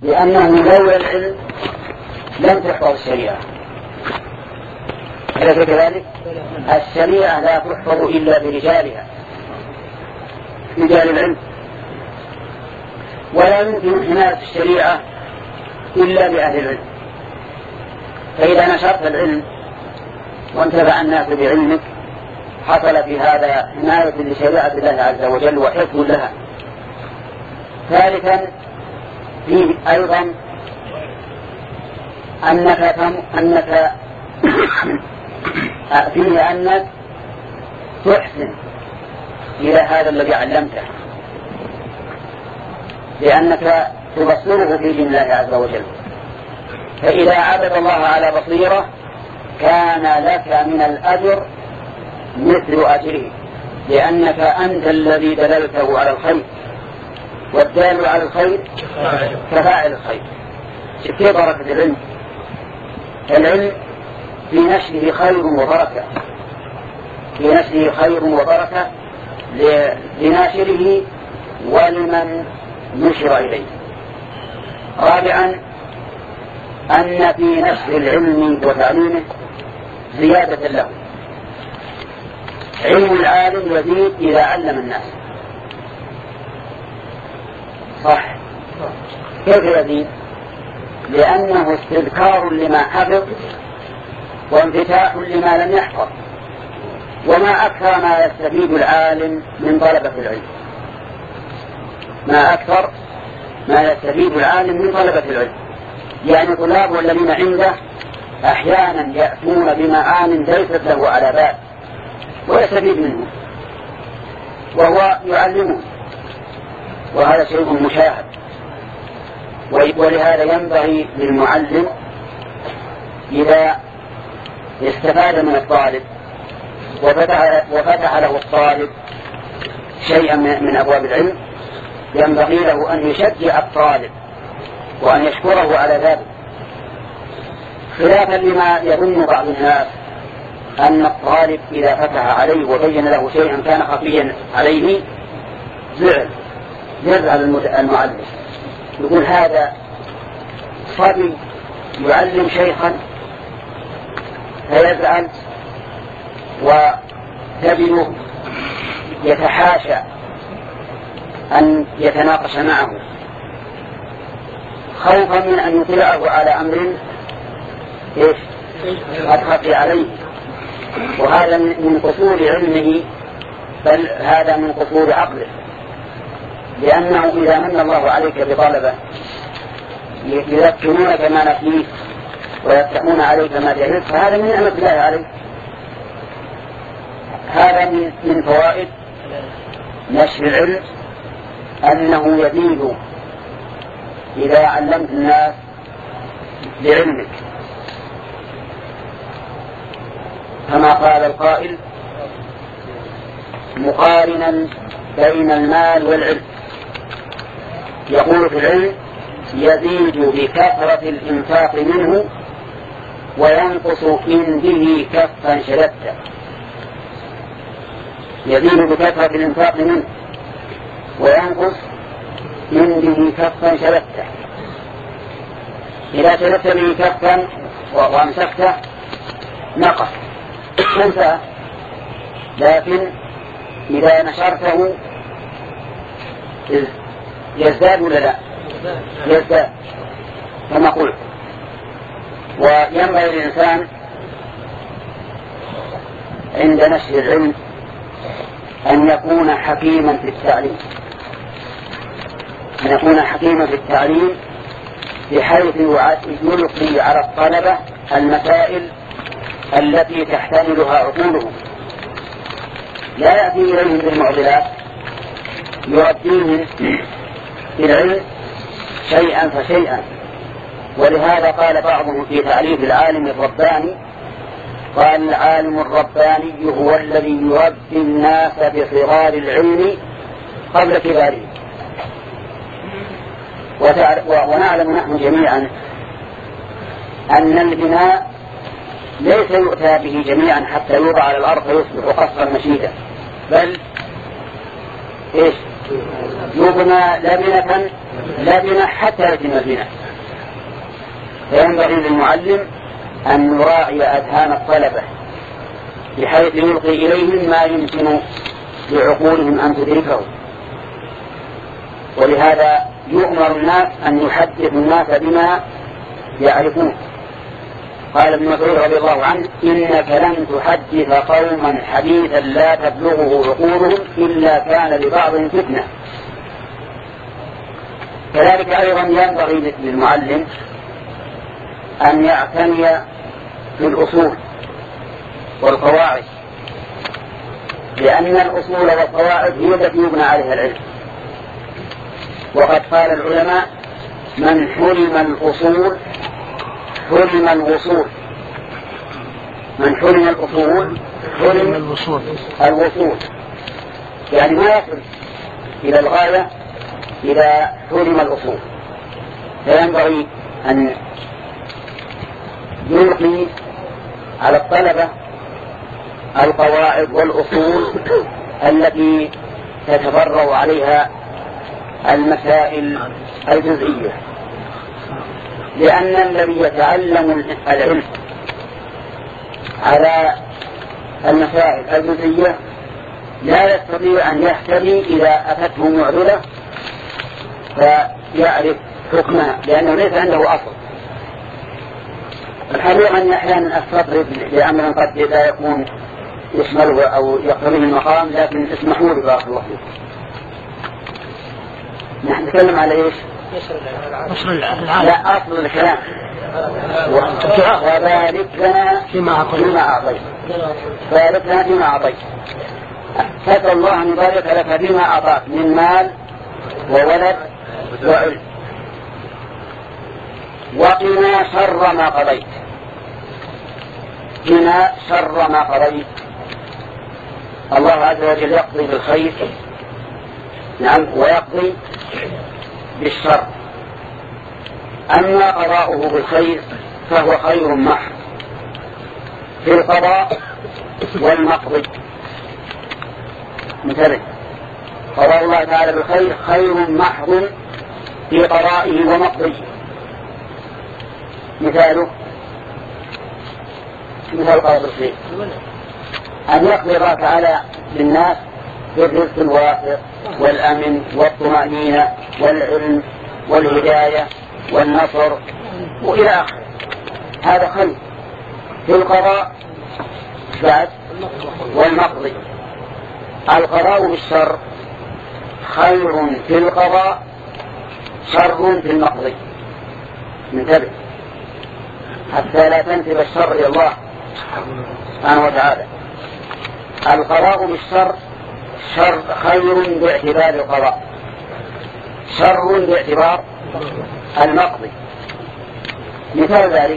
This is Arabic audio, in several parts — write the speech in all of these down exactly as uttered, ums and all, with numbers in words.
لأنه لولا العلم لم تحفظ الشريعة. أليس كذلك؟ الشريعة لا تحفظ إلا برجالها، رجال العلم، ولا يمكن حماية الشريعة إلا بأهل العلم. فإذا نشرت العلم وانتفع الناس بعلمك حصل في هذا حماية لشريعة الله عز وجل وحفظ لها. ثالثا فيه أيضا أنك أنك فيه أنك تحسن إلى هذا الذي علمته، لأنك تبصره في دين الله عز وجل. فإذا عبد الله على بصيرة كان لك من الأجر مثل أجره، لأنك أنت الذي دللته على الخير، والدال على الخير كفاعل الخير. كيف بركة العلم؟ العلم في نشره خير وبركة، في نشره خير وبركة لناشره ولمن نشر إليه. رابعا أن في نشر العلم وتعليمه زيادة له. علم العالم يزيد إذا علم الناس، صح؟ كيف يزيد؟ لأنه استذكار لما حفظ وانفتاح لما لم يحفظ. وما أكثر ما يستفيد العالم من طلبة العلم، ما أكثر ما يستفيد العالم من طلبة العلم. يعني طلاب الذين عنده أحيانا يأتون بمعان ليست له على بال ويستفيد منه وهو يعلمه، وهذا شيء مشاهد. ولهذا ينبغي للمعلم إذا استفاد من الطالب وفتح, وفتح له الطالب شيئا من أبواب العلم ينبغي له أن يشجع الطالب وأن يشكره على ذلك، خلافا لما يظن بعض الناس أن الطالب إذا فتح عليه وبين له شيئا كان خفيا عليه زعل يزعل المعلم، يقول هذا صبي يعلم شيخا فيزعل، وتبنه يتحاشى أن يتناقش معه خوفا من أن يطلعه على أمر إيش قد خفي عليه. وهذا من قصور علمه، بل هذا من قصور عقله، لأنه إذا من الله عليك بطلبة يذكرونك ما نسيت ويفتحون عليك ما جهلت فهذا من نعمة الله عليك. هذا من فوائد نشر العلم أنه يزيد إذا علمت الناس بعلمك، كما قال القائل مقارنا بين المال والعلم، يقول في العلم يزيد بكثرة الإنفاق منه وينقص إن به كفا شددت. يزيد بكثرة الإنفاق منه وينقص إن به كفا شددت. إذا شددت به كفا وأمسكته نقص انتهى، لكن إذا نشرته يزداد ولا لا؟ يزداد كما قلت. وينبغي الإنسان عند نشر العلم أن يكون حكيما في التعليم، أن يكون حكيما في التعليم بحيث يلقي على الطلبة المسائل التي تحتملها عقولهم، لا يأتي إليهم بالمعضلات، يؤديهم في العلم شيئا فشيئا. ولهذا قال بعضهم في تعريف العالم الرباني، قال العالم الرباني هو الذي يربي الناس بصغار العلم قبل كباره. ونعلم نحن جميعا أن البناء ليس يؤتى به جميعا حتى يوضع على الأرض فيصبح قصرا مشيدا، بل إيش يبنى لبنة لا بناء حتى يتم البناء. فينبغي للمعلم أن يراعي أذهان الطلبة بحيث يلقي إليهم ما يمكن لعقولهم أن تدركه. ولهذا يؤمر الناس أن يحدثوا الناس بما يعرفون. قال ابن مسعود رضي الله عنه: إنك لن تحدث قوما حديثا لا تبلغه عقولهم إلا كان لبعضهم فتنة. كذلك أيضا ينبغي للمعلم أن يعتني في الأصول والقواعد، لأن الأصول والقواعد هي التي يبنى عليها العلم. وقد قال العلماء: من حرم الأصول حرم الوصول. من حرم الأصول حرم الوصول. الوصول يعني ما يصل إلى الغاية إذا حرم الأصول. فينبغي أن يلقي على الطلبة القواعد والأصول التي تتفرع عليها المسائل الجزئية، لأن الذي يتعلم العلم على المسائل الجزئية لا يستطيع أن يهتدي إذا أتته معضلة فيعرف حكمها، لأنه ليس عنده أصل. الحقيقة أن أحيانا أستطرد لأمر قد لا يكون يشمله أو يقتضيه المقام، لكن اسمحوا لي بارك الله فيكم. نحن نتكلم على إيش؟ أصل العالم. لا، أصل الكلام. وبارك لنا فيما أعطيت. بارك لنا فيما أعطيت. فسأل الله أن يبارك لك فيما أعطاك من مال وولد وعلم. وقنا شر ما قضيت. قنا شر ما قضيت. الله عز وجل يقضي بالخير، نعم، ويقضي بالشر. أما قضاؤه بالخير فهو خير محض في القضاء والمقضي. مثلا قضاء الله تعالى بالخير خير محض في قضائه ومقضيه. مثاله مثال قضاء بالخير أن يقضي الله تعالى للناس بالرزق الوافر والأمن والطمأنينة والعلم والهداية والنصر وإلى آخره. هذا خير في القضاء بعد والمقضي. القضاء بالشر خير في القضاء شر في المقضي. انتبه حتى لا تنسب الشر إلى الله سبحانه وتعالى. القضاء بالشر شر خير باعتبار القضاء، شر باعتبار المقضي. مثال ذلك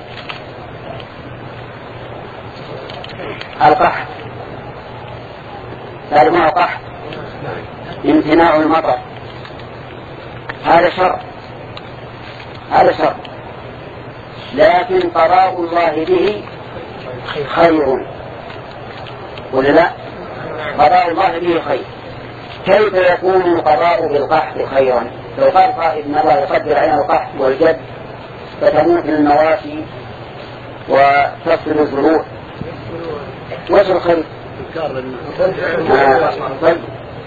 القحط. هذا ما هو قحط؟ امتناع المطر. هذا شر، هذا شر، لكن قضاء الله به خير، ولا لا؟ قضاء الله به خير. كيف يكون القضاء بالقحط خيرا؟ لو قال قائد ان الله يقدر علينا القحط والجد فتموت المواشي وتصل الزروع، وش الخير؟ آه طيب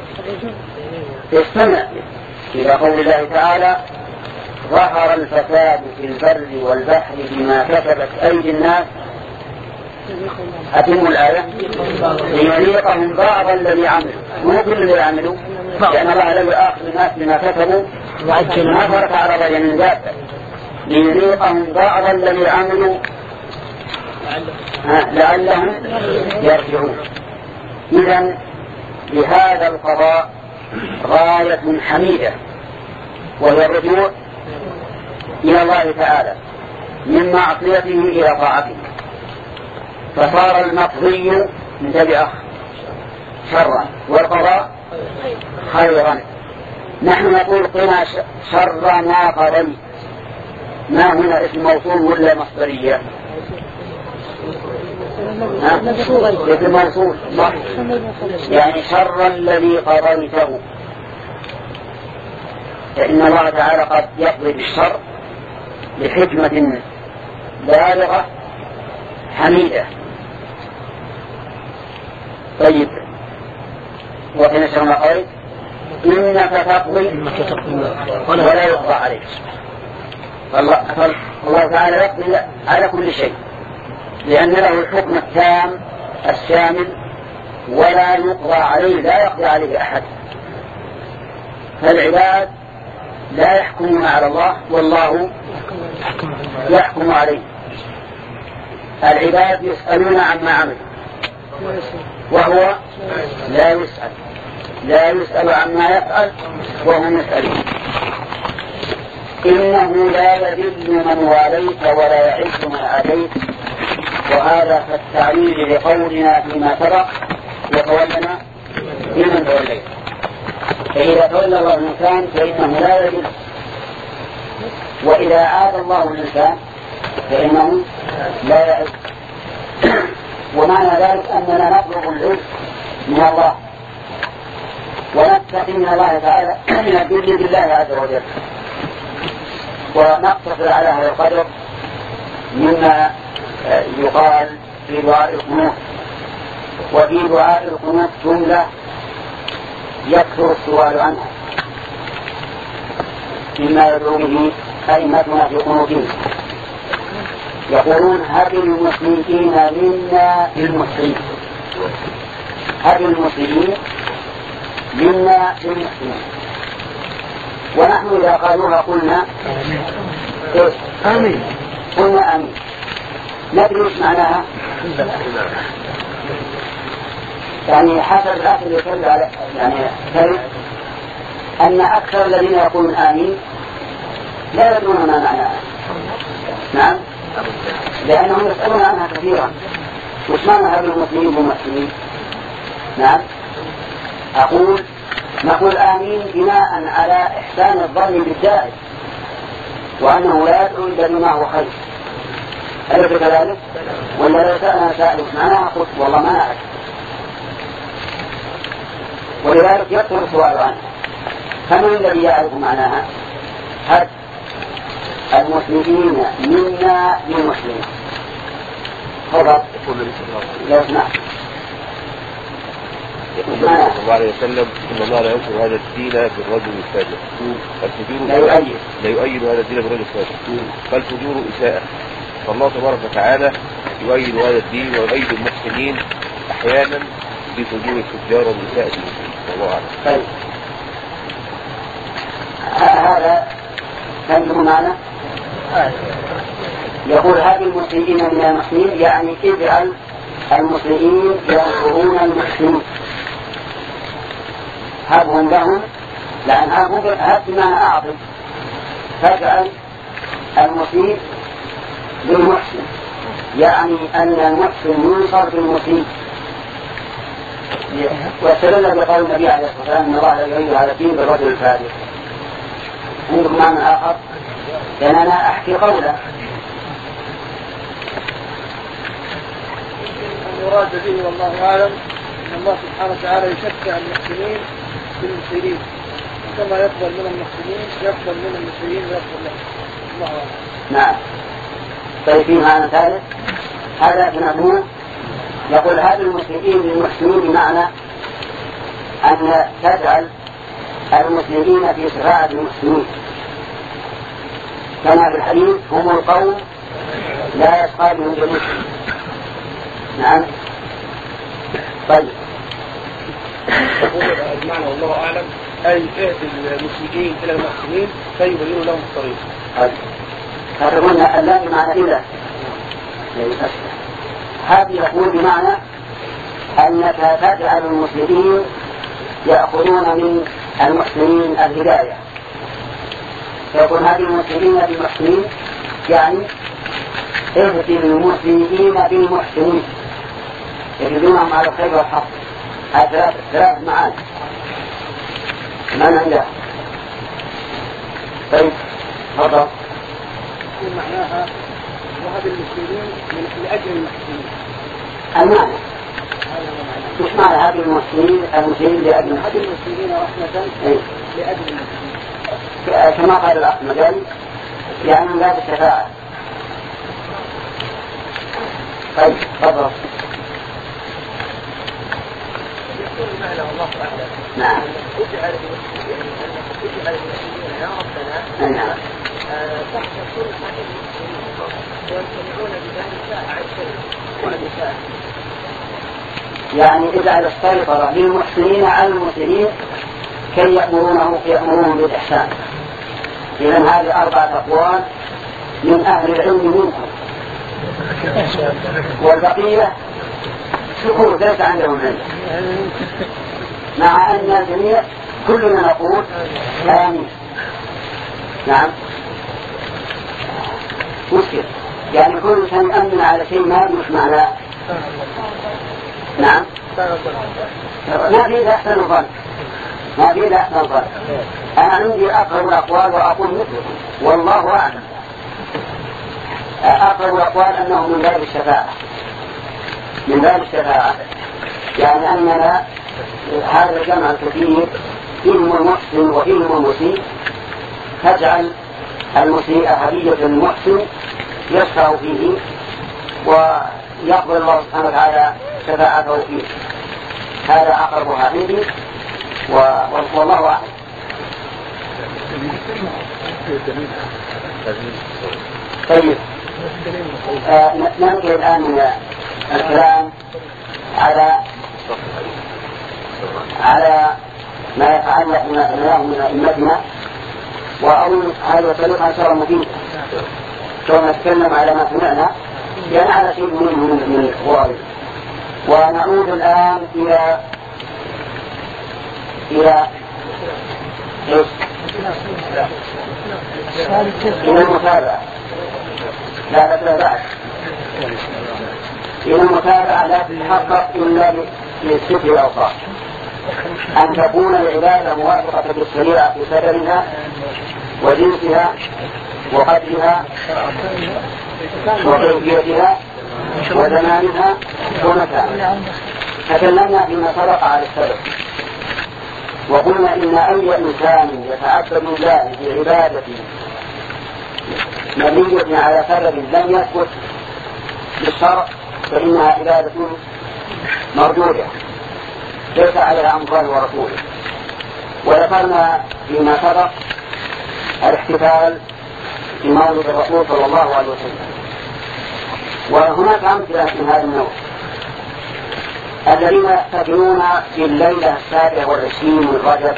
استمع إلى قول الله تعالى: ظهر الفساد في البر والبحر بما كسبت أيدي الناس. أتم الآية: ليذيقهم بعض الذي عملوا. مو كل الذي عملوا، لأن الله لم يؤاخذ الناس بما كسبوا ما ترك على رجل من ذاته. ليذيقهم بعض الذي عملوا لعلهم يرجعون. إذن لهذا القضاء غاية حميدة، وهي الرجوع إلى الله تعالى من معصيته إلى طاعته. فصار المقضي من تبعه شرا والقضاء خيرا. نحن نقول قنا شر ما قضيت. ما هنا اسم موصول ولا مصدرية؟ اسم موصول صح، يعني شر الذي قضيته. فإن الله تعالى قد يقضي بالشر لحكمة بالغة حميدة. طيب، وفي نشر ما قلت إنك تقضي ولا يقضى عليك. الله تعالى يقضي على كل شيء لأن له الحكم التام الشامل ولا يقضى عليه، لا يقضي عليه أحد. فالعباد لا يحكمون على الله والله يحكم عليه. العباد يسألون عما عملوا وهو لا يسأل، لا يسأل عما يفعل وهم يسألون. إنه لا يذل من واليت ولا يعز من عاديت، وهذا كالتعليل لقولنا فيما سبق وتولنا بمن توليت. فإذا تولى الله الإنسان فإنه لا يذل، وإذا عاد الله الإنسان فإنه لا يعز. ومعنى ذلك أننا نطلب العز من الله ونتقي من الله تعالى من الذل بالله عز وجل، ونقتصر على هذا القدر مما يقال في دعاء القنوت. وفي دعاء القنوت جملة يكثر السؤال عنها مما يدعو به أئمتنا في قنوتهم، يقولون هب المسلمين منا للمسلمين، هب المسلمين منا للمسلمين. ونحن إذا قالوها قلنا آمين، قلنا آمين، ندري ايش معناها. يعني حسب الأخذ يقول على يعني ثالث أن أكثر الذين يقولون آمين لا يدرون ما معناها. نعم، لأنهم يسألون عنها كثيرا. وش معنى هذا المسلمين بالمسلمين؟ نعم، أقول نقول آمين بناء على إحسان الظن بالداعي وأنه لا يدعو إلا بما هو خير. أليس كذلك؟ ولا لو سألنا سائل معناها قلت والله ما نعرف، ولذلك يكثر السؤال عنها. فمن الذي يعرف معناها؟ هب المسلمين منا للمسلمين. فضل لو سمعت يقول صلى الله عليه وسلم إن الله لا ينصر هذا الدين بالرجل الفاجر، لا يؤيد لا يؤيد هذا الدين بالرجل الفاجر، فالفجور إساءة. فالله تبارك وتعالى يؤيد هذا الدين ويؤيد المحسنين أحيانا بفجور التجار وبإساءة المسلمين. والله أعلم. طيب، هذا فهمتم معنا؟ يقول هذه المسلمين من المسلمين يعني اجعل المسلمين ينصرون المسلمين، هبهم لهم، لأن هبهم هب بمعنى أعظم، فاجعل المسيء بالمحسن، يعني أن المحسن ينصر بالمسيء. واستدل بقول النبي عليه الصلاة والسلام إن الله لا يؤيد هذا الدين بالرجل الفاجر. عندكم معنى آخر؟ لأن أنا أحكي قوله المراد به والله أعلم أن الله سبحانه وتعالى يشفع المسلمين بالمسلمين، وكما يقبل من المسلمين يقبل من المسلمين ويقبل لهم. الله أعلم. نعم. طيب، في معنى ثالث هذا بنقول يقول هذا المسلمين للمسلمين بمعنى أن تجعل المسلمين في شفاعة المسلمين، كما في الحديث هم القوم لا يشقى بهم جميع. نعم. طيب، المعنى والله أعلم أي اهدي المسلمين إلى المحسنين فيبين لهم الطريق. هذا قلنا اللام بمعنى إله. هذه يقول بمعنى أنك تجعل المسلمين يأخذون من المحسنين الهداية، فيقول هذه المسلمين بالمحسنين يعني اهدي المسلمين بالمحسنين يجدونهم على الخير والحق. هذا ثلاث معاني ما عندها. طيب، تفضل. معناها وهب المسلمين من لأجل المحسنين. المعنى مش معنى هذه المسلمين المسلمين لأجل هذه المسلمين رحمة إيه؟ لأجل المسلمين. كما قال الأخ مجالي يعني من باب الشفاعة. طيب تفضل. نعم. اجعل المسلمين يا ربنا نعم. تحت كل حاجة ويمتنعون بذلك عن شيء وعن شيء. يعني اجعل السيطرة للمحسنين على المسلمين كي يأمرونه يأمرون بالإحسان. إذن هذه أربعة أقوال من أهل العلم منكم، والبقية شكور ليس عندهم علم، مع أن الجميع كلنا نقول آمين. نعم مشكلة، يعني كل إنسان يأمن على شيء ما مش معناه. نعم ما في ذا أحسن الظن، ما في ذا أحسن الظن. أنا عندي أقرب الأقوال وأقول مثلكم والله أعلم. أقرب الأقوال أنه من باب الشفاعة، من باب الشفاعة، يعني أننا هذا الجمع الكثير فيهم المحسن وفيهم المسيء، تجعل المسيء هدية المحسن يشفع فيه ويقبل الله سبحانه وتعالى شفاعته فيه. هذا أقربها عندي والله أعلم. طيب آه ننقل الآن من الكلام على على ما يتعلق بما سمعناه من أئمتنا، وأظن هذا الطريق إن شاء الله مفيد ثم نتكلم على ما سمعنا يعني على شيء منه من الأقوال. ونعود الآن إلى إلى إيش؟ إلى المتابعة. لا لا بعد إلى المتابعة لا تتحقق إلا بالست الأوصاف: أن تكون العبادة موافقة بالشريعة في سببها وجنسها وقدرها وكيفيتها وزمانها ومكانها. تكلمنا فيما سبق على السبب، وقلنا إن أي إنسان يتعبد بالله بعبادة مبنية على سبب لم يثبت بالشرع فإنها عبادة مردودة ليس عليها أمر الله ورسوله. وذكرنا فيما سبق الاحتفال بمولد الرسول صلى الله عليه وسلم. وهناك أمثلة من هذا النوع: الذين يحتفلون في الليلة السابعة والعشرين من رجب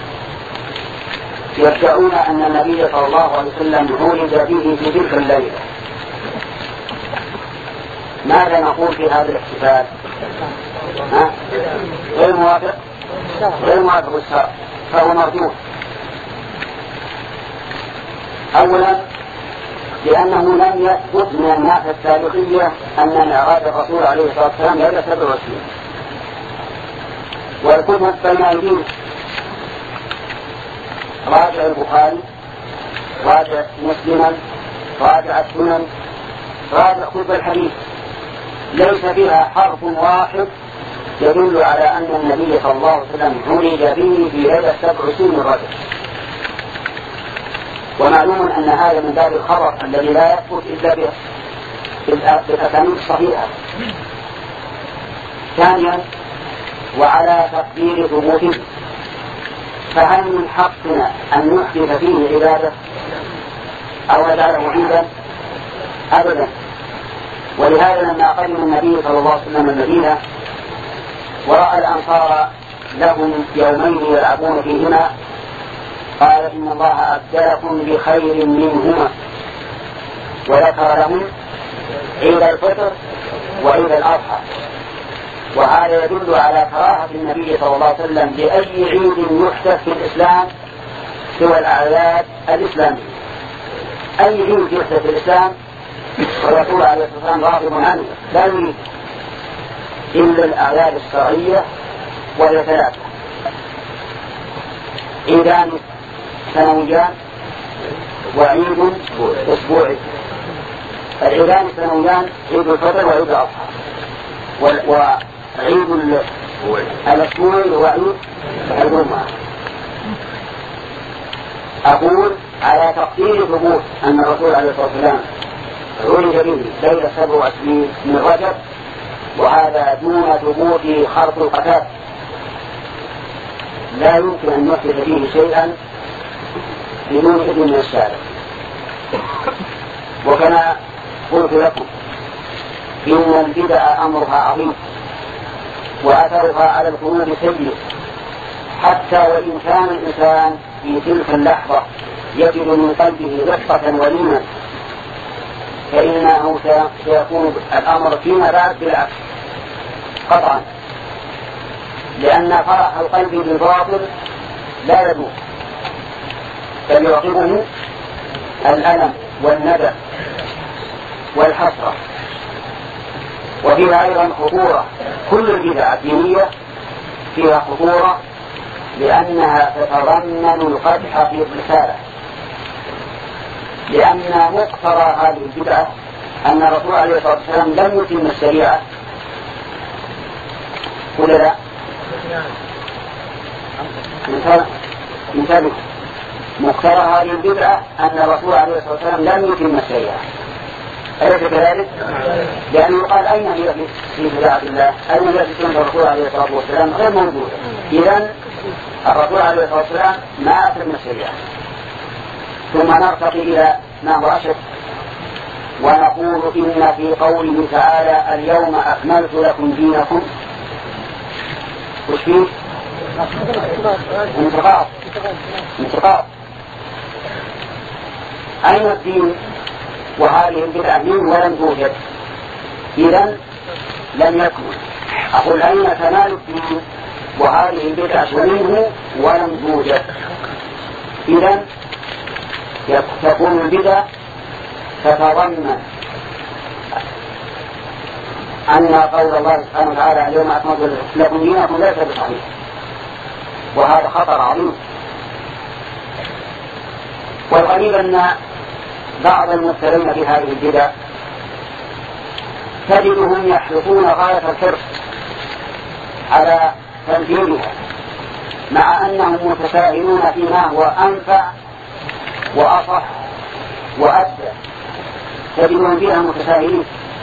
يدعون أن النبي صلى الله عليه وسلم ولد فيه في تلك الليلة. ماذا نقول في هذا الاحتفال؟ ها؟ غير موافق غير موافق الشرع، فهو مردود. أولا لأنه لم يثبت من الناس السابقية أن معراج الرسول عليه الصلاة والسلام ليلة سبع وعشرين، والكتب بين أيدينا: راجع البخاري، راجع مسلما، راجع السنن، راجع كتب الحديث، ليس فيها حرف واحد يدل على أن النبي صلى الله عليه وسلم ولد به في ليلة سبع وعشرين من رجب. ومعلوم أن هذا من باب الخبر الذي لا يثبت إلا بالأسانيد الصحيحة. ثانيا وعلى تقدير ثبوته، فهل من حقنا أن نحدث فيه عبادة أو نجعله عيدا؟ أبدا. ولهذا لما قدم النبي صلى الله عليه وسلم المدينة ورأى الأنصار لهم يومين يلعبون فيهما قال: إن الله أبدلكم بخير منهما، وذكر لهم عيد الفطر وعيد الأضحى. وهذا يدل على كراهة النبي صلى الله عليه وسلم بأي عيد يحدث في الإسلام سوى الأعياد الإسلامية. أي عيد يحدث في الإسلام والرسول عليه الصلاة والسلام راغب عنه لا يريد إلا الأعياد الشرعية، وهي ثلاثة: عيدان سنويان وعيد أسبوعي. العيدان السنويان عيد الفطر وعيد الأضحى، وعيد الأسبوعي وعيد الجمعة. أقول على تقدير ثبوت أن الرسول عليه الصلاة والسلام عرج به ليلة سبع وعشرين من رجب، وهذا دون ثبوت خرق القتال، لا يمكن أن نثبت فيه شيئا بدون إذن من الشارع. وكما قلت لكم إن البدع أمرها عظيم وأثرها على القلوب سيء، حتى وإن كان الإنسان في تلك اللحظة يجد من قلبه رقة ولينا، فإنه سيكون الأمر فيما بعد بالعكس قطعا، لأن فرح القلب بالباطل لا يدوم، بل يعقبه الألم والندم والحسرة. وفيها أيضا خطورة، كل البدع الدينية فيها خطورة لأنها تتضمن القدح في الرسالة، لأن مقتضى هذه البدعة أن الرسول عليه الصلاة والسلام لم يتم الشريعة ولا لا؟ انتبه، مقتضى هذه البدعة أن الرسول عليه الصلاة والسلام لم يتم الشريعة، أليس كذلك؟ لأنه يقال أين هي في بدعة الله؟ أين هي في سنة الرسول عليه الصلاة والسلام؟ غير موجودة. إذن الرسول عليه الصلاة والسلام ما أتم الشريعة. ثم نرتقي إلى ما هو أشد ونقول إن في قوله تعالى اليوم أكملت لكم دينكم، وش فيه؟ انتقاض انتقاض أين الدين وهذه البدعة منه ولم توجد؟ إذن لم يكمل. أقول أين كمال الدين وهذه البدعة منه ولم توجد؟ إذن تكون البدع تتضمن أن قول الله سبحانه وتعالى اليوم أكملت لكم دينكم ليس بصحيح، وهذا خطر عظيم. والغريب أن بعض المبتلين في هذه البدع تجدهم يحرصون غاية الحرص على تنفيذها، مع أنهم متساهلون فيما هو أنفع وأصح وأبدع، تجدهم فيها متساهلين.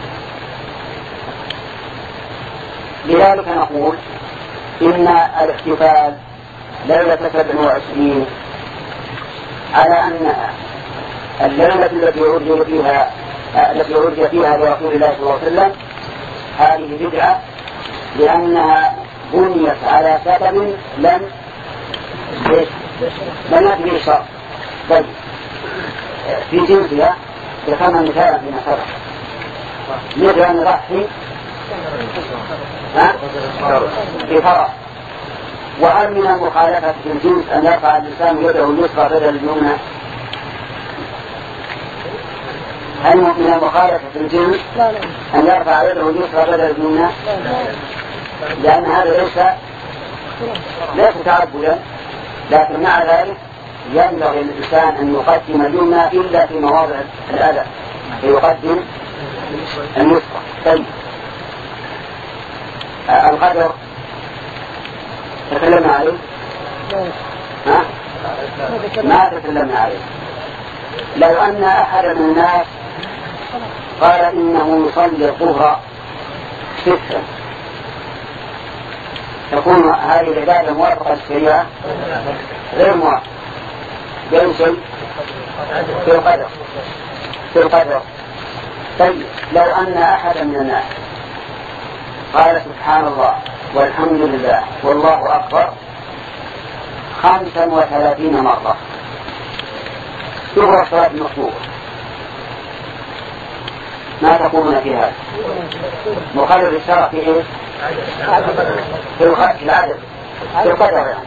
لذلك نقول إن الاحتفال ليلة سبع وعشرين على أنها الليلة التي عرج فيها التي عرج فيها لرسول الله صلى الله عليه وسلم هذه بدعة، لأنها بنيت على سبب لم لم يأتي به الشرع، بل في جنسها ذكرنا مثالا فيما سبق، مثل أن نضحي في فرح. وهل من المخالفة في الجنس أن يرفع الإنسان يده اليسرى بدل اليمنى؟ هل من المخالفة في الجنس أن يرفع يده اليسرى بدل اليمنى؟ لأن هذا ليس ليس تعبدا، لكن مع ذلك ينبغي الإنسان أن يقدم اليمنى إلا في مواضع الأذى فيقدم اليسرى. طيب آه القدر تكلمنا عليه؟ ها؟ ما تكلمنا عليه. لو أن أحد من الناس قال إنه يصلي الظهر ستا، تكون هذه العبادة موافقة للشريعة؟ غير موافقة. بأي شيء؟ في القدر في القدر. طيب لو أن أحد من الناس قال سبحان الله والحمد لله والله أكبر خمسا وثلاثين مرة تغرى الصلاة المطلوبة، ما تقولون في هذا؟ مخالف الشرع في إيه؟ في العدد في القدر يعني.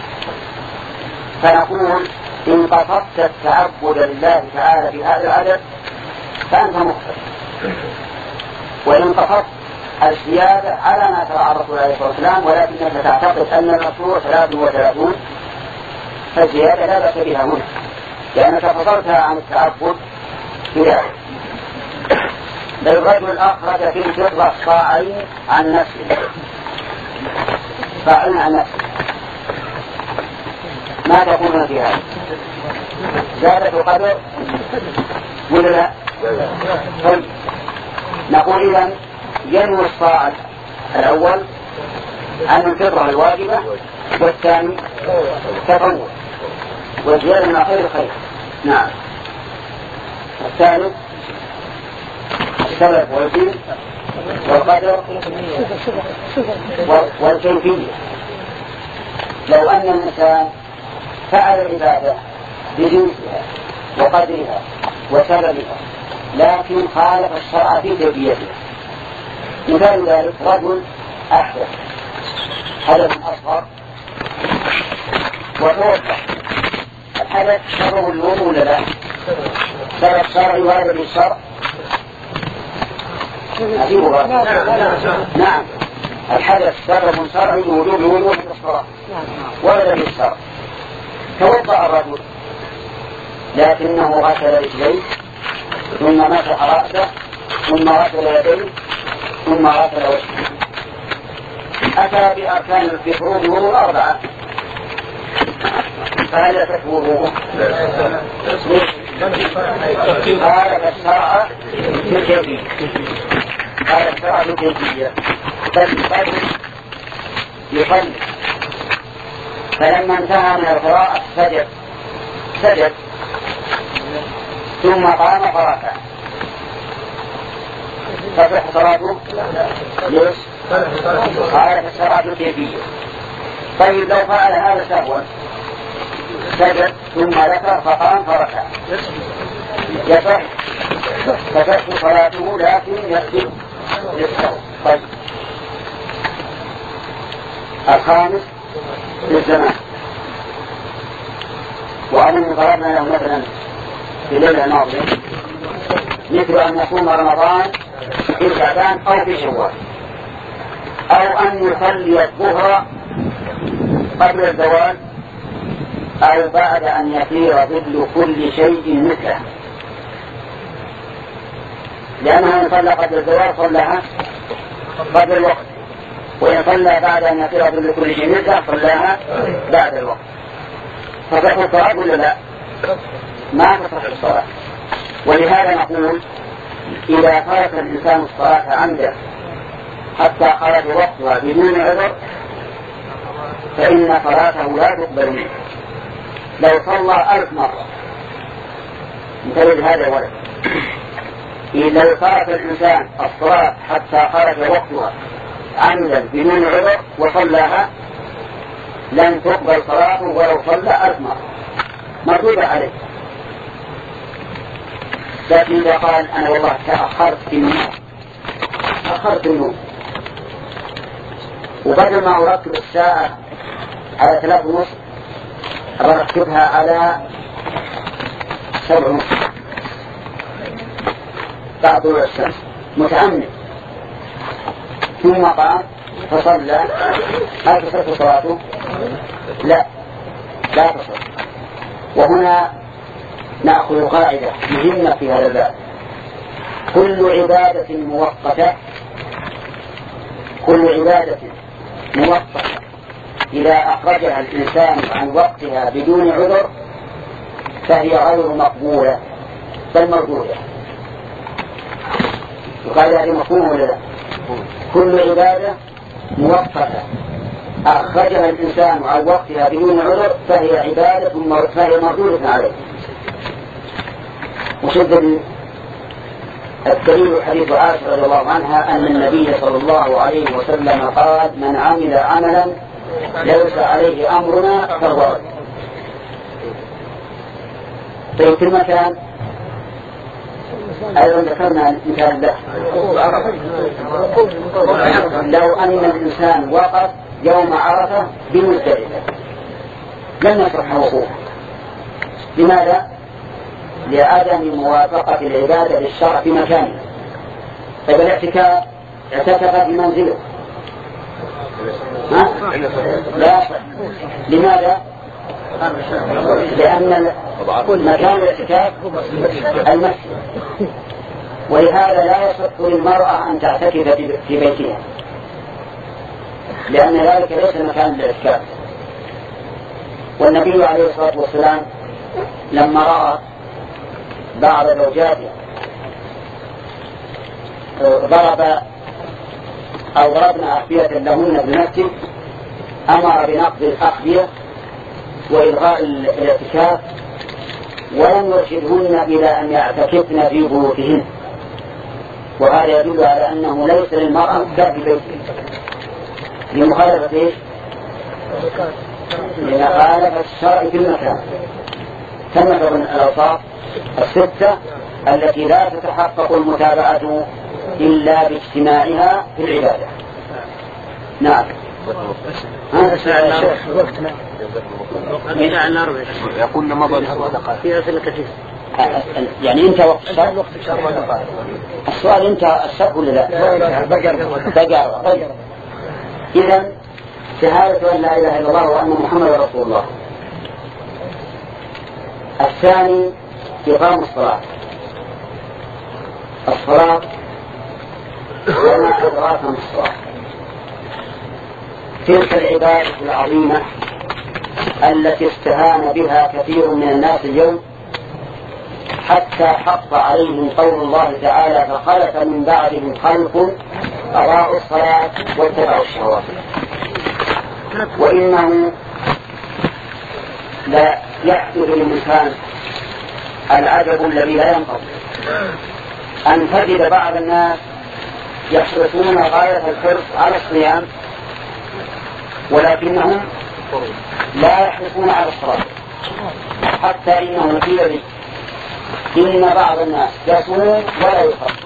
فنقول إن قصدت التعبد لله تعالى في هذا العدد فأنت مخطئ، وإن قصدت الزيادة على ما شرع الرسول عليه الصلاة والسلام ولكنك تعتقد أن المشروع ثلاث وثلاثون فالزيادة لا بأس بها هنا، لأنك فصلتها عن التعبد في ذلك. بل الرجل أخرج في الفطرة صاعين عن نفسه صاعين عن نفسه، ما تقولون في هذا؟ زادت القدر ولا لا؟ طيب نقول إذن ينوي الصاع الأول عن الفطرة الواجبة والثاني تطوع وزيادة من خير خير. نعم. الثالث السبب والدين والقدر والكيفية. لو أن الإنسان فعل العبادة بجنسها وقدرها وسببها لكن خالف الشرع في كيفيتها، مثال ذلك رجل أحدث حدث أصغر وتوضأ، الحدث شرعه الوضوء ولا لا؟ سبب شرعي وارد بالشرع؟ نعم، الحدث سبب شرعي وجوب الوضوء في الصلاة وارد بالشرع. توضأ الرجل لكنه غسل رجليه ثم مسح رأسه ثم غسل يديه ثم غسل وجهه، أتى بأركان بفروض الوضوء أربعة، فهل يصح وضوءه؟ قال الشرع في الكيفية، قال الشرع في الكيفية بل يصلي، فلما انتهى من القراءة سجد سجد ثم قام فركع، تصح صلاته؟ ليش؟ قال الشرع في الكيفية. طيب لو فعل هذا سهوا سجد ثم ذكر فقام فركع يصح، تصح صلاته لكن يسجد للسهو. طيب الخامس للزمان، وأظن ضربنا له مثلا في الليلة الماضية مثل أن يصوم رمضان في شعبان أو في شوال، أو أن يصلي الظهر قبل الزوال أو بعد أن يسير ظل كل شيء مثله، لأنه إن صلى قبل الزوال صلىها قبل الوقت، وإن صلى بعد أن يسير ظل كل شيء مثله صلىها بعد الوقت. فتصح الصلاة ولا لا؟ ما تصح الصلاة. ولهذا نقول إذا ترك الإنسان الصلاة عمدا حتى خرج وقتها بدون عذر فإن صلاته لا تقبل منه. لو صلى ألف مرة مثل هذا الولد، إذا لو ترك الإنسان الصلاة حتى خرج وقتها عمدا بدون عذر وصلىها لن تقبل صلاته ولو صلى ألف مرة، مردودة عليه. لكن إذا قال أنا والله تأخرت في النوم أخرت النوم وبدل ما أركب الساعة على ثلاث ونصف أركبها على سبع ونصف بعد طلوع الشمس متعمد، ثم قام فصلى، هل تصح صلاته؟ لا لا تصح. وهنا نأخذ قاعدة مهمة في هذا الباب: كل عبادة مؤقتة كل عبادة مؤقتة إذا أخرجها الإنسان عن وقتها بدون عذر فهي غير مقبولة بل مردودة. وقال هذه مفهوم ولا لا؟ كل عبادة مؤقتة أخرجها الإنسان عن وقتها بدون عذر فهي عبادة فهي مردودة عليه. وشد الدليل حديث عائشة رضي الله عنها أن النبي صلى الله عليه وسلم قال: من عمل عملا ليس عليه أمرنا فهو رد. طيب في المكان أيضا ذكرنا مثال له، لو أن الإنسان وقف يوم عرفة بمزدلفة لم يصح وقوفه. لماذا؟ لعدم موافقة العبادة للشرع في مكانه. طيب الاعتكاف اعتكف بمنزله ها؟ لا يصح. لماذا؟ لأن مكان الاعتكاف المسجد، ولهذا لا يصح للمرأة أن تعتكف في بيتها لأن ذلك ليس مكان الاعتكاف. والنبي عليه الصلاة والسلام لما رأى بعض زوجاته ضرب أو ضربنا أخبية لهن بنفسه أمر بنقض الأخبية وإلغاء الاعتكاف ولم يرشدهن إلى أن يعتكفن في بيوتهن، وهذا يدل على أنه ليس للمرأة في بيته لمخالفة إيش؟ لمخالفة الشرع في المكان. تنفذ الأوصاف الستة التي لا تتحقق المتابعة إلا باجتماعها في العبادة. نعم. هذا سؤال الشيخ وقتنا إلى أن نربح يقول لما ضل في أسئلة كثير. يعني أنت وقت الشرق السؤال أنت الشرق ولا لا؟ بقر بقر. إذن شهادة أن لا إله إلا الله وأن محمد رسول الله. الثاني إقام الصلاة. الصلاة وما أدراك ما الصلاة، تلك العبادة العظيمة التي استهان بها كثير من الناس اليوم حتى حق عليهم قول الله تعالى فخلف من بعدهم خلف أضاعوا الصلاة واتبعوا الشهوات. وإنه لا يحدث للإنسان العجب الذي لا ينقضي أن تجد بعض الناس يحرصون غاية الحرص على الصيام ولكنهم لا يحرصون على الصلاة، حتى إنه قيل إن بعض الناس يصوم ولا يصلي.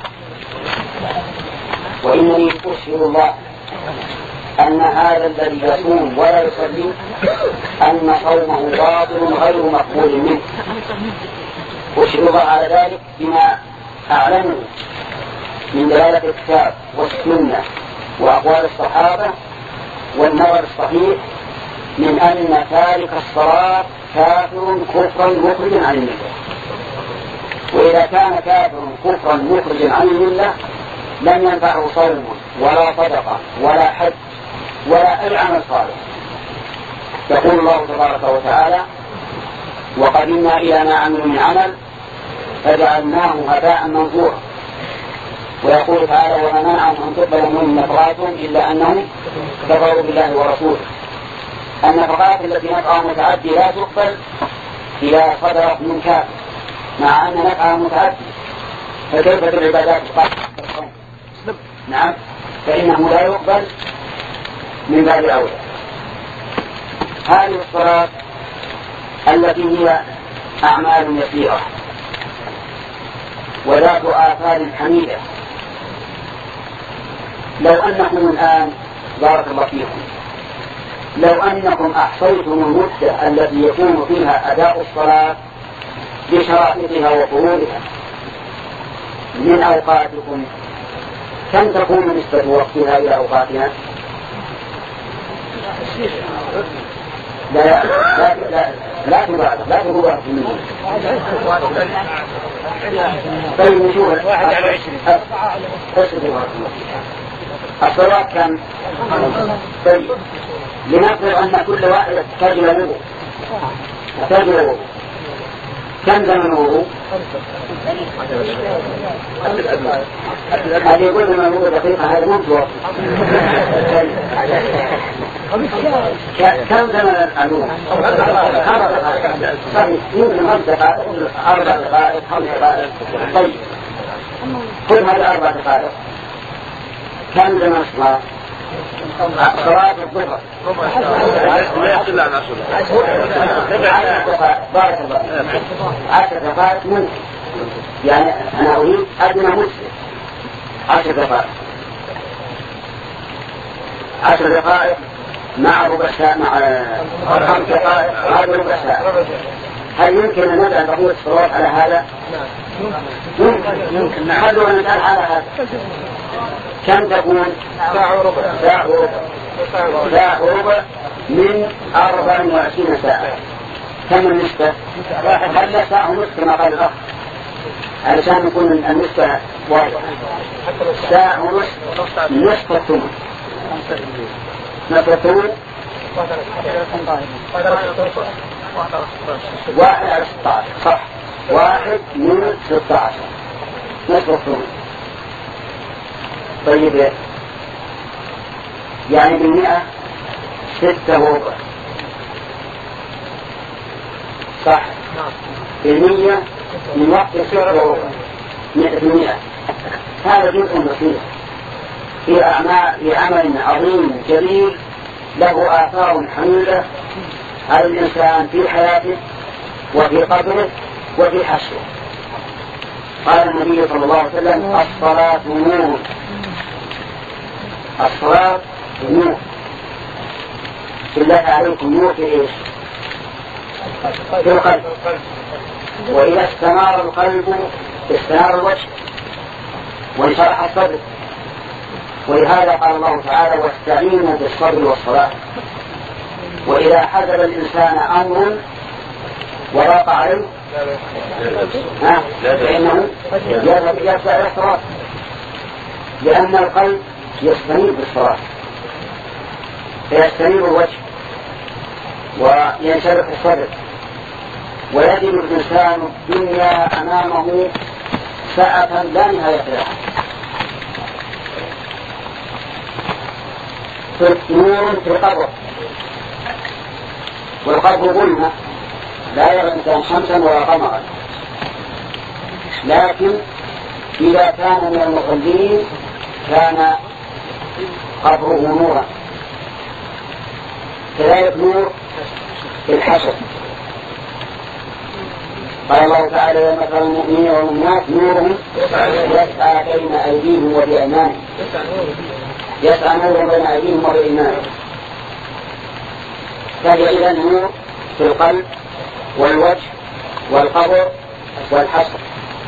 وإنني أشهد الله أن هذا الذي يصوم ولا يصلي أن صومه باطل غير مقبول منه. أشهد الله على ذلك بما أعلمه من دلالة الكتاب والسنة وأقوال الصحابة والنظر الصحيح من أن تارك الصلاة كافر كفرا مخرجا عن الملة. وإذا كان كافر كفرا مخرجا عن الملة لم ينفعه صوم ولا صدقة ولا حج ولا أي عمل صالح. يقول الله تبارك وتعالى وقدمنا إلى ما عملوا من عمل فجعلناه هباء منثورا. ويقول تعالى وما منعهم أن تقبل منهم نفقاتهم إلا أنهم كفروا بالله ورسوله. النفقات التي نفعها متعدي لا تقبل إذا صدرت من كافر مع أن نفعها متعدي، فكيف بالعبادات القائمة؟ نعم، فإنه لا يقبل من باب أولى. هذه الصلاة التي هي أعمال يسيرة وذات آثار حميدة، لو أنكم الآن بارك الله فيكم لو أنكم أحصيتم المدة التي يكون فيها أداء الصلاة بشرائطها وفروضها من أوقاتكم كم تكون نسبة وقتها إلى أوقاتها؟ لا لا لا لا تبالغ لا تبالغ في المنزل. طيب نشوف واحد على عشرين الصلاة كم؟ طيب لنفرض أن كل واحدة تحتاج إلى وضوء تحتاج إلى وضوء كم زمن الوضوء؟ هذا يقول لما الوضوء دقيقة هذا مو بوقت. كم زمن الوضوء؟ أربع دقائق صحيح يمكن خمس دقائق أربع دقائق خمس دقائق. طيب كل هذه أربع دقائق كم زمن الصلاة؟ صلاة الظهر لا يقل عن عشر دقائق. بارك الله عشر دقائق ممكن، يعني أنا أريد أدنى مسلم عشر دقائق عشر دقائق مع ربع ساعة مع خمس دقائق مع ربع ساعة. هل يمكن أن نجعل بقية الصلاة على هذا؟ يمكن يمكن نحن نجعل على هذا. كم تكون؟ ساعة وربع ساعة وربع ساعة وربع من أربع وعشرين ساعة. كم النسبة؟ هل ساعة ونصف كما قال الأخ علشان نكون النسبة واضحة. ساعة ونصف نصف الثمن نصف الثمن واحد على ستة عشر صح، واحد من ستة عشر نصف الثمن. طيب يعني بالمئة ستة وربع صح، بالمية من وقت ستة وربع مئة بالمئة. هذا جزء بسيط في أعمال في عمل عظيم جليل له آثار حميدة على الإنسان في حياته وفي قبره وفي حشره. قال النبي صلى الله عليه وسلم الصلاة نور، الصلاة نور. بالله عليكم نور في إيش؟ في القلب، وإذا استنار القلب استنار الوجه وانشرح الصدر. ولهذا قال الله تعالى واستعينوا بالصبر والصلاة. وإذا حذر الإنسان أمر وضاق عليه فإنه يرجع إلى الصلاة، لأن القلب يستنير بالصلاة فيستنير الوجه وينشرح الصدر ويجد الإنسان الدنيا أمامه ساعة لا نهاية لها. نور في القبر، والقبر ظلمة لا يرى الإنسان شمسا ولا قمرا، لكن إذا كان من المصلين كان قبره نورا. كذلك نور في الحشر. قال الله تعالى يا مثل المؤمنين والمؤمنات نورهم يسعى بين أيديهم وبأيمانهم، يسعى نورهم بين أيديهم وبأيمانهم. فهي إذا النور في القلب والوجه والقبر والحشر،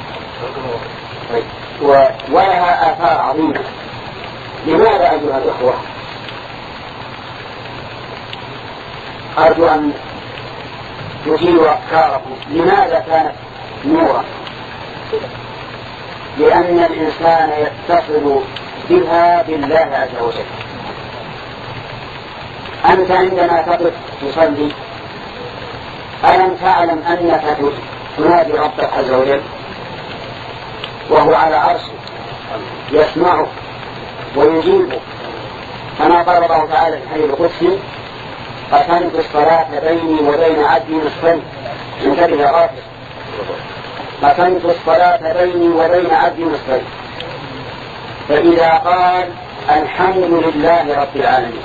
ولها آثار عظيمة. لماذا أيها الأخوة؟ أرجو أن تثيروا أفكاركم. لماذا كانت نورا؟ لأن الإنسان يتصل بها بالله عز وجل. أنت عندما تقف تصلي ألم تعلم أنك تنادي ربك عز وجل وهو على عرشه يسمعك ويجيبك، كما قال الله تعالى في الحديث القدسي قسمت الصلاة بيني وبين عبدي نصفين. انتبه يا غافل، قسمت الصلاة بيني وبين عبدي نصفين. فإذا قال الحمد لله رب العالمين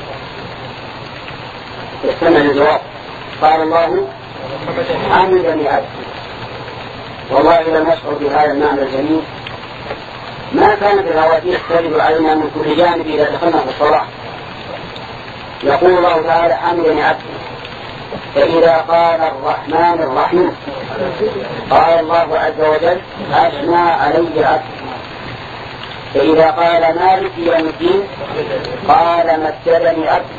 استمع للجواب، قال الله حمدني عبدي. والله إذا نشعر بهذا المعنى الجميل ما كانت الهواتيف ترد علينا من كل جانب إذا دخلنا في الصلاة. يقول الله تعالى حمدني عبدي. فإذا قال الرحمن الرحيم قال الله عز وجل أثنى علي عبدي. فإذا قال مالك يوم الدين قال مجدني عبدي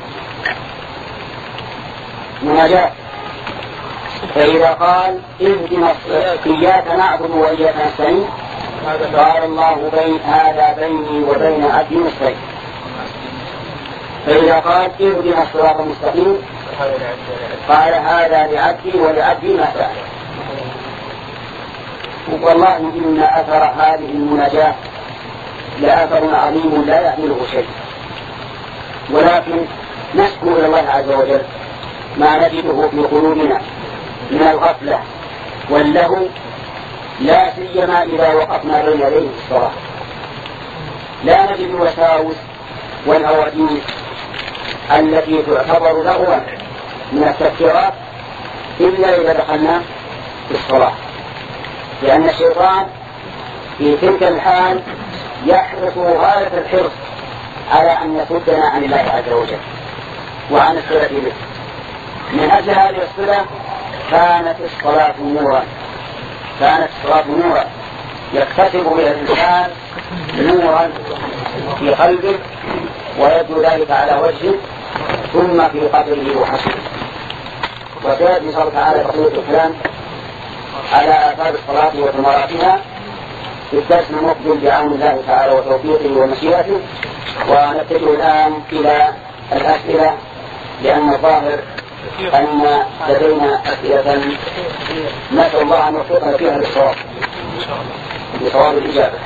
مناجاة. فإذا قال اهدنا إياك نعبد وإياك نستعين قال الله بين هذا بيني وبين عبدي نستعين. فإذا قال اهدنا الصراط المستقيم قال هذا لعبدي ولعبدي ما سأل. والله إن أثر هذه المناجاة لأثر عظيم لا يعمله شيء، ولكن نشكو إلى الله عز وجل ما نجده في قلوبنا من الغفلة واللهو، لا سيما إذا وقفنا بين يديه الصلاة. لا نجد الوساوس والأواديس التي تعتبر لغوا من التفكيرات إلا إذا دخلنا في الصلاة، لأن الشيطان في تلك الحال يحرص غاية الحرص على أن يصدنا عن الله عز وجل وعن الصلة به. من أجل هذه الصلة كانت الصلاة نورا، كانت الصلاة نورا يكتسب بها الإنسان نورا في قلبه ويبدو ذلك على وجهه ثم في قبره وحشره. وسيأتي إن شاء الله تعالى بقية الكلام على آثار الصلاة وثمراتها في الدرس المقبل بعون الله تعالى وتوفيقه ومشيئته. ونتجه الآن إلى الأسئلة لأن الظاهر أن لدينا أسئلة نسأل الله أن يوفقنا فيها للصواب بصواب الإجابة.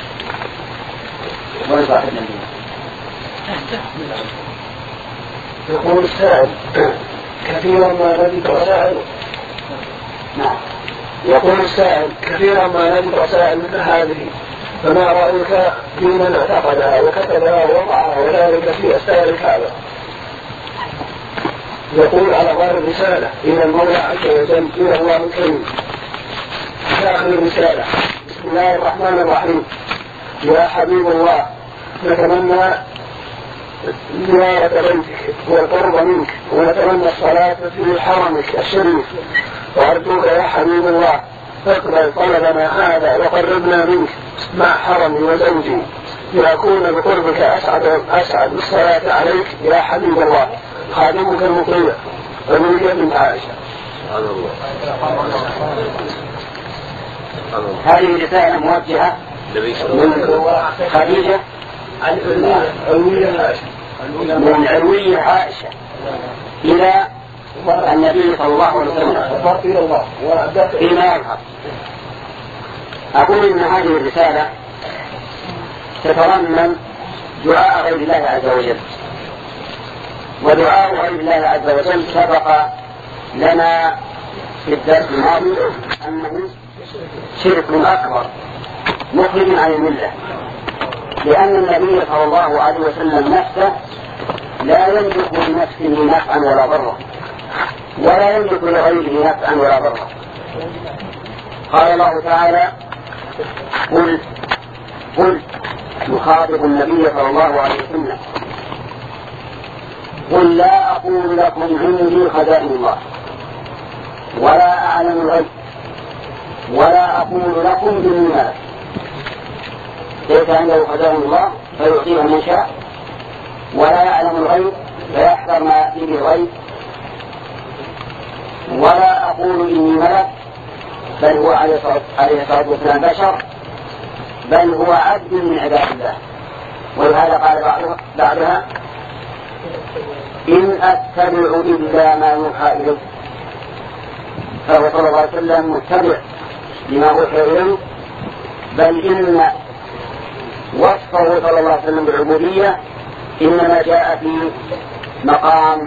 يقول السائل كثيرا ما نجد رسائل نعم يقول السائل كثيرا ما نجد رسائل مثل هذه، فما رأيك في من اعتقدها وكتبها ووضعها وذلك في أستار الكعبة؟ يقول على غير الرسالة إلى المولى عز وجل إلى الله الكريم. داخل الرسالة: بسم الله الرحمن الرحيم. يا حبيب الله، نتمنى زيارة بيتك والقرب منك، ونتمنى الصلاة في حرمك الشريف، وأرجوك يا حبيب الله اقبل طلبنا هذا وقربنا منك مع حرمي وزوجي لأكون بقربك أسعد أسعد بالصلاة عليك يا حبيب الله. خادمك المطيع وليا بنت عائشة. هذه رسالة موجهة من خديجة من علوية عائشة إلى النبي صلى الله عليه وسلم فيما يظهر. أقول إن هذه الرسالة تتضمن دعاء غير الله عز وجل، ودعاء غير الله عز وجل سبق لنا في الدرس الماضي أنه شرك أكبر مخرج عن الملة، لأن النبي صلى الله عليه وسلم نفسه لا يملك لنفسه نفعا ولا ضرا، ولا يملك لغيره نفعا ولا ضرا. قال الله تعالى: قل قل يخاطب النبي صلى الله عليه وسلم: قل لا أقول لكم عندي خزائن الله ولا أعلم الغيب ولا أقول لكم إني ملك. ليس عنده خزائن الله فيعطيها من شاء، ولا يعلم الغيب فيحذر ما فيه الغيب، ولا أقول إني ملك بل هو عليه الصلاة والسلام بشر، بل هو عبد من عباد الله. ولهذا قال بعدها: إن أتبع إلا ما يوحى إليه. فهو صلى الله عليه وسلم متبع لما أوحي إليه، بل إن وصفه صلى الله عليه وسلم بالعبودية إنما جاء في مقام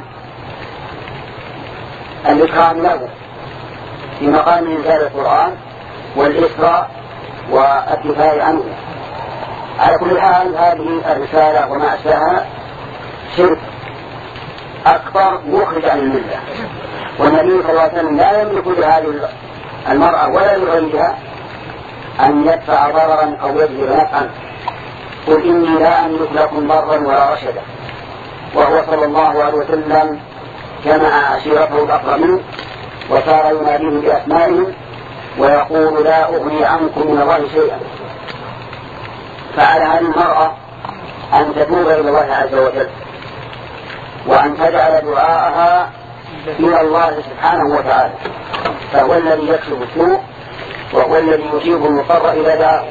الإكرام له، في مقام إنزال القرآن والإسراء والدفاع عنه. على كل حال هذه الرسالة وما أشبهها شرك أكبر مخرج عن الملة، والنبي صلى الله عليه وسلم لا يملك لهذه المرأة ولا لغيرها أن يدفع ضررا أو يجلب نفعا. قل إني لا أملك لكم ضرا ولا رشدا. وهو صلى الله عليه وسلم جمع عشيرته الأقربين وصار يناديهم بأسمائهم ويقول: لا أغني عنكم من الله شيئا. فعلى هذه المرأة أن تتوب إلى الله عز وجل، وأن تجعل دعاءها إلى الله سبحانه وتعالى، فهو الذي يكشف السوء وهو الذي يجيب المضطر إلى دعائه.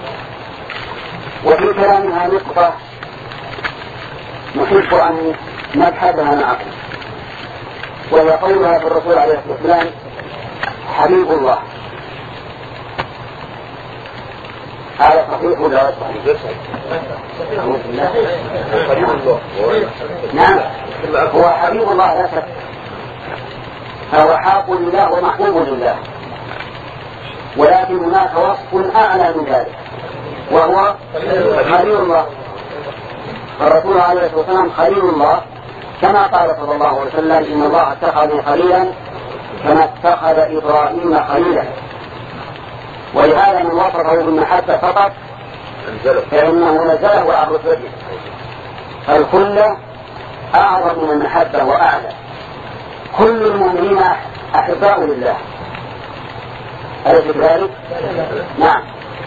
وفي كلامها نقطة نحب أن نبحثها معكم، وهي قولها في الرسول عليه الصلاة والسلام: حبيب الله. هذا صحيح ولا صحيح؟ حبيب الله. نعم، هو حبيب الله لا شك، فهو حاب لله ومحبوب لله، ولكن هناك وصف أعلى من ذلك وهو خليل الله. الرسول عليه الصلاة والسلام خليل الله، كما قال صلى الله عليه وسلم: إن الله اتخذني خليلا كما اتخذ إبراهيم خليلا. ولهذا من وصفه بالمحبة فقط فإنه نزله على الرسول، فالكل أعظم من المحبة وأعلى. كل المؤمنين أحباء لله، أليس كذلك؟ نعم.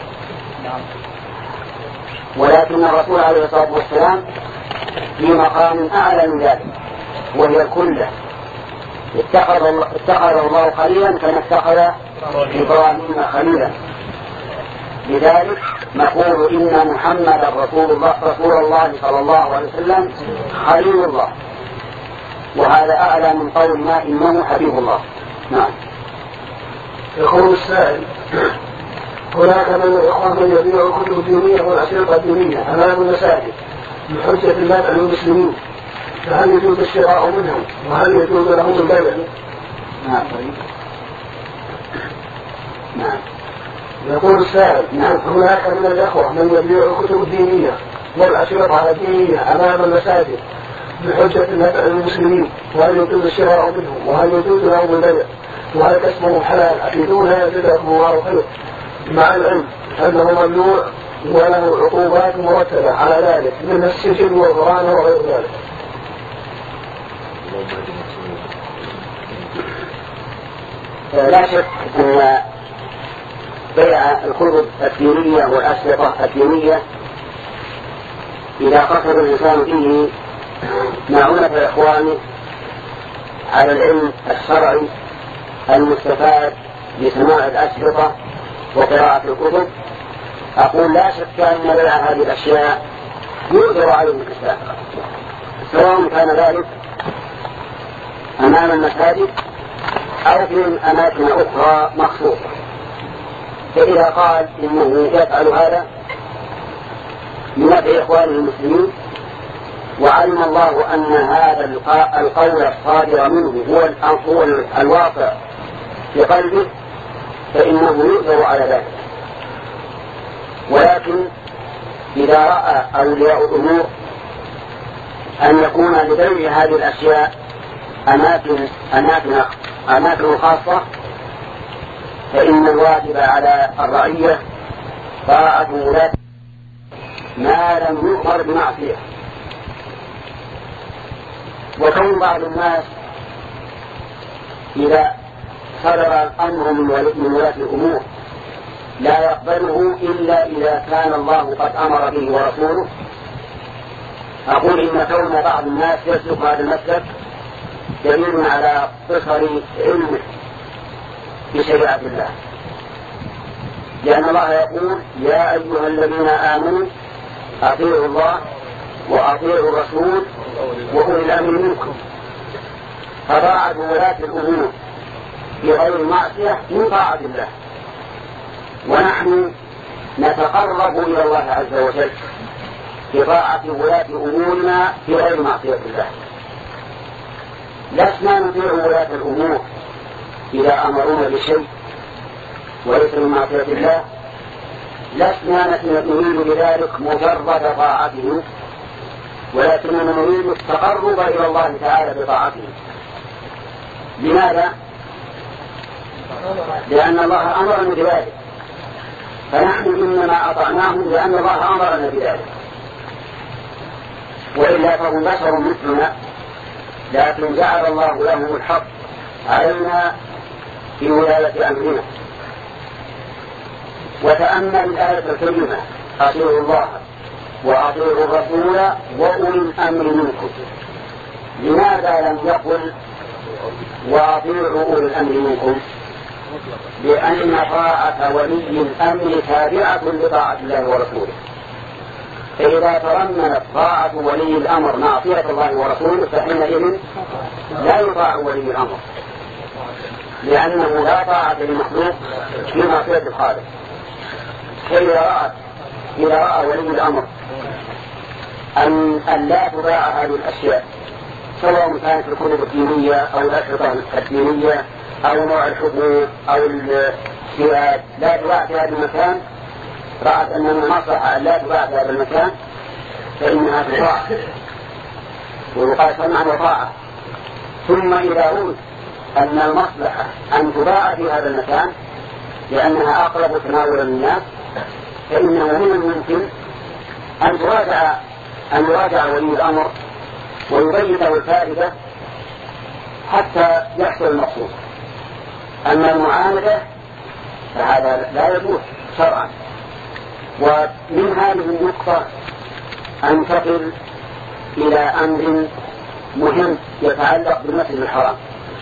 ولكن الرسول عليه الصلاة والسلام في مقام أعلى من ذلك، وهي الكلة. اتخذ الله, اتخذ الله خليلا كما اتخذ إبراهيم خليلا. لذلك نقول إن محمد رسول الله, رسول الله صلى الله عليه وسلم خليل الله، وهذا أعلى من قول ما إنه حبيب الله. نعم. يقول السائل: هناك من الإخوان من يبيع كتب دينية والأشرطة الدينية أمام المساجد بحجة المنع للمسلمين، فهل يجوز الشراء منهم وهل يجوز لهم البيع؟ نعم. نعم. يقول السائل: نعم. هناك من الإخوة من يبيع كتب دينية والأشرطة الدينية أمام المساجد بحجة المنع للمسلمين، وهل يجوز الشراء منهم وهل يجوز لهم البيع وهل كسبهم حلال؟ أفيدونا جزاكم الله خير، مع العلم أنه ممنوع وله عقوبات مرتبة على ذلك من السجن والغرامة وغير ذلك. لا شك أن بيع الكتب الدينية والأشرطة الدينية إذا قصد الإنسان فيه معونة الإخوان على العلم الشرعي المستفاد بسماع الأشرطة وقراءة الكتب، أقول لا شك أن بيع هذه الأشياء يؤثر عليه الإسلام، سواء كان ذلك أمام المساجد أو في أماكن أخرى مخصوصة. فإذا قال إنه يفعل هذا لنفع إخوانه المسلمين وعلم الله أن هذا القول الصادر منه هو الواقع في قلبه فإنه يؤثر على ذلك. ولكن إذا رأى أولياء الأمور أن يكون لبيع هذه الأشياء أماكن أماكن أماكن خاصة فإن الواجب على الرعية طاعة ولاة ما لم يؤمر بمعصية. وكون بعض الناس إذا صدر الأمر من ولاة الأمور لا يقبله إلا إذا كان الله قد أمر به ورسوله، أقول إن كون بعض الناس يسلك هذا المسلك دليل على قصر علمه بشريعة الله، لأن الله يقول: يا أيها الذين آمنوا أطيعوا الله وأطيعوا الرسول وأولي الأمر منكم. فطاعة ولاة الأمور بغير معصية من طاعة الله، ونحن نتقرب إلى الله عز وجل بطاعة ولاة أمورنا بغير معصية الله. لسنا نطيع ولاة الأمور إذا أمرونا بشيء وليس من معصية الله، لسنا نريد بذلك مجرد طاعتهم، ولكننا نريد التقرب إلى الله تعالى بطاعته. لماذا؟ لأن الله أمرنا بذلك، فنحن إنما أطعناهم لأن الله أمرنا بذلك، وإلا فهم بشر مثلنا، لكن جعل الله لهم الحق علينا في ولاية أمرنا. وتأمل الآية الكريمة: أطيعوا الله وأطيعوا الرسول وأولي الأمر منكم. لماذا لم يقل وأطيعوا أولي الأمر منكم؟ لأن طاعة ولي الأمر تابعة لطاعة الله ورسوله، فإذا تضمنت طاعة ولي الأمر معصية الله ورسوله فحينئذ لا يطاع ولي الأمر، لأنه لا طاعة للمخلوق في معصية الخالق. فإذا رأى إذا رأى ولي الأمر أن, أن لا تباع هذه الأشياء سواء كانت الكتب الدينية أو الأشرطة الدينية أو نوع الحبوب أو السياد لا تباع في هذا المكان، رأت أن المصلحة لا تباع في هذا المكان فإنها تطاع ويقال سمعا وطاعة. ثم إذا رؤي أن المصلحة أن تباع في هذا المكان لأنها أقرب تناولا للناس فإنه من الممكن أن تراجع أن يراجع ولي الأمر ويبين له الفائدة حتى يحصل المقصود. أما المعاندة فهذا لا يجوز شرعا. ومن هذه النقطة أنتقل إلى أمر مهم يتعلق بالمسجد الحرام.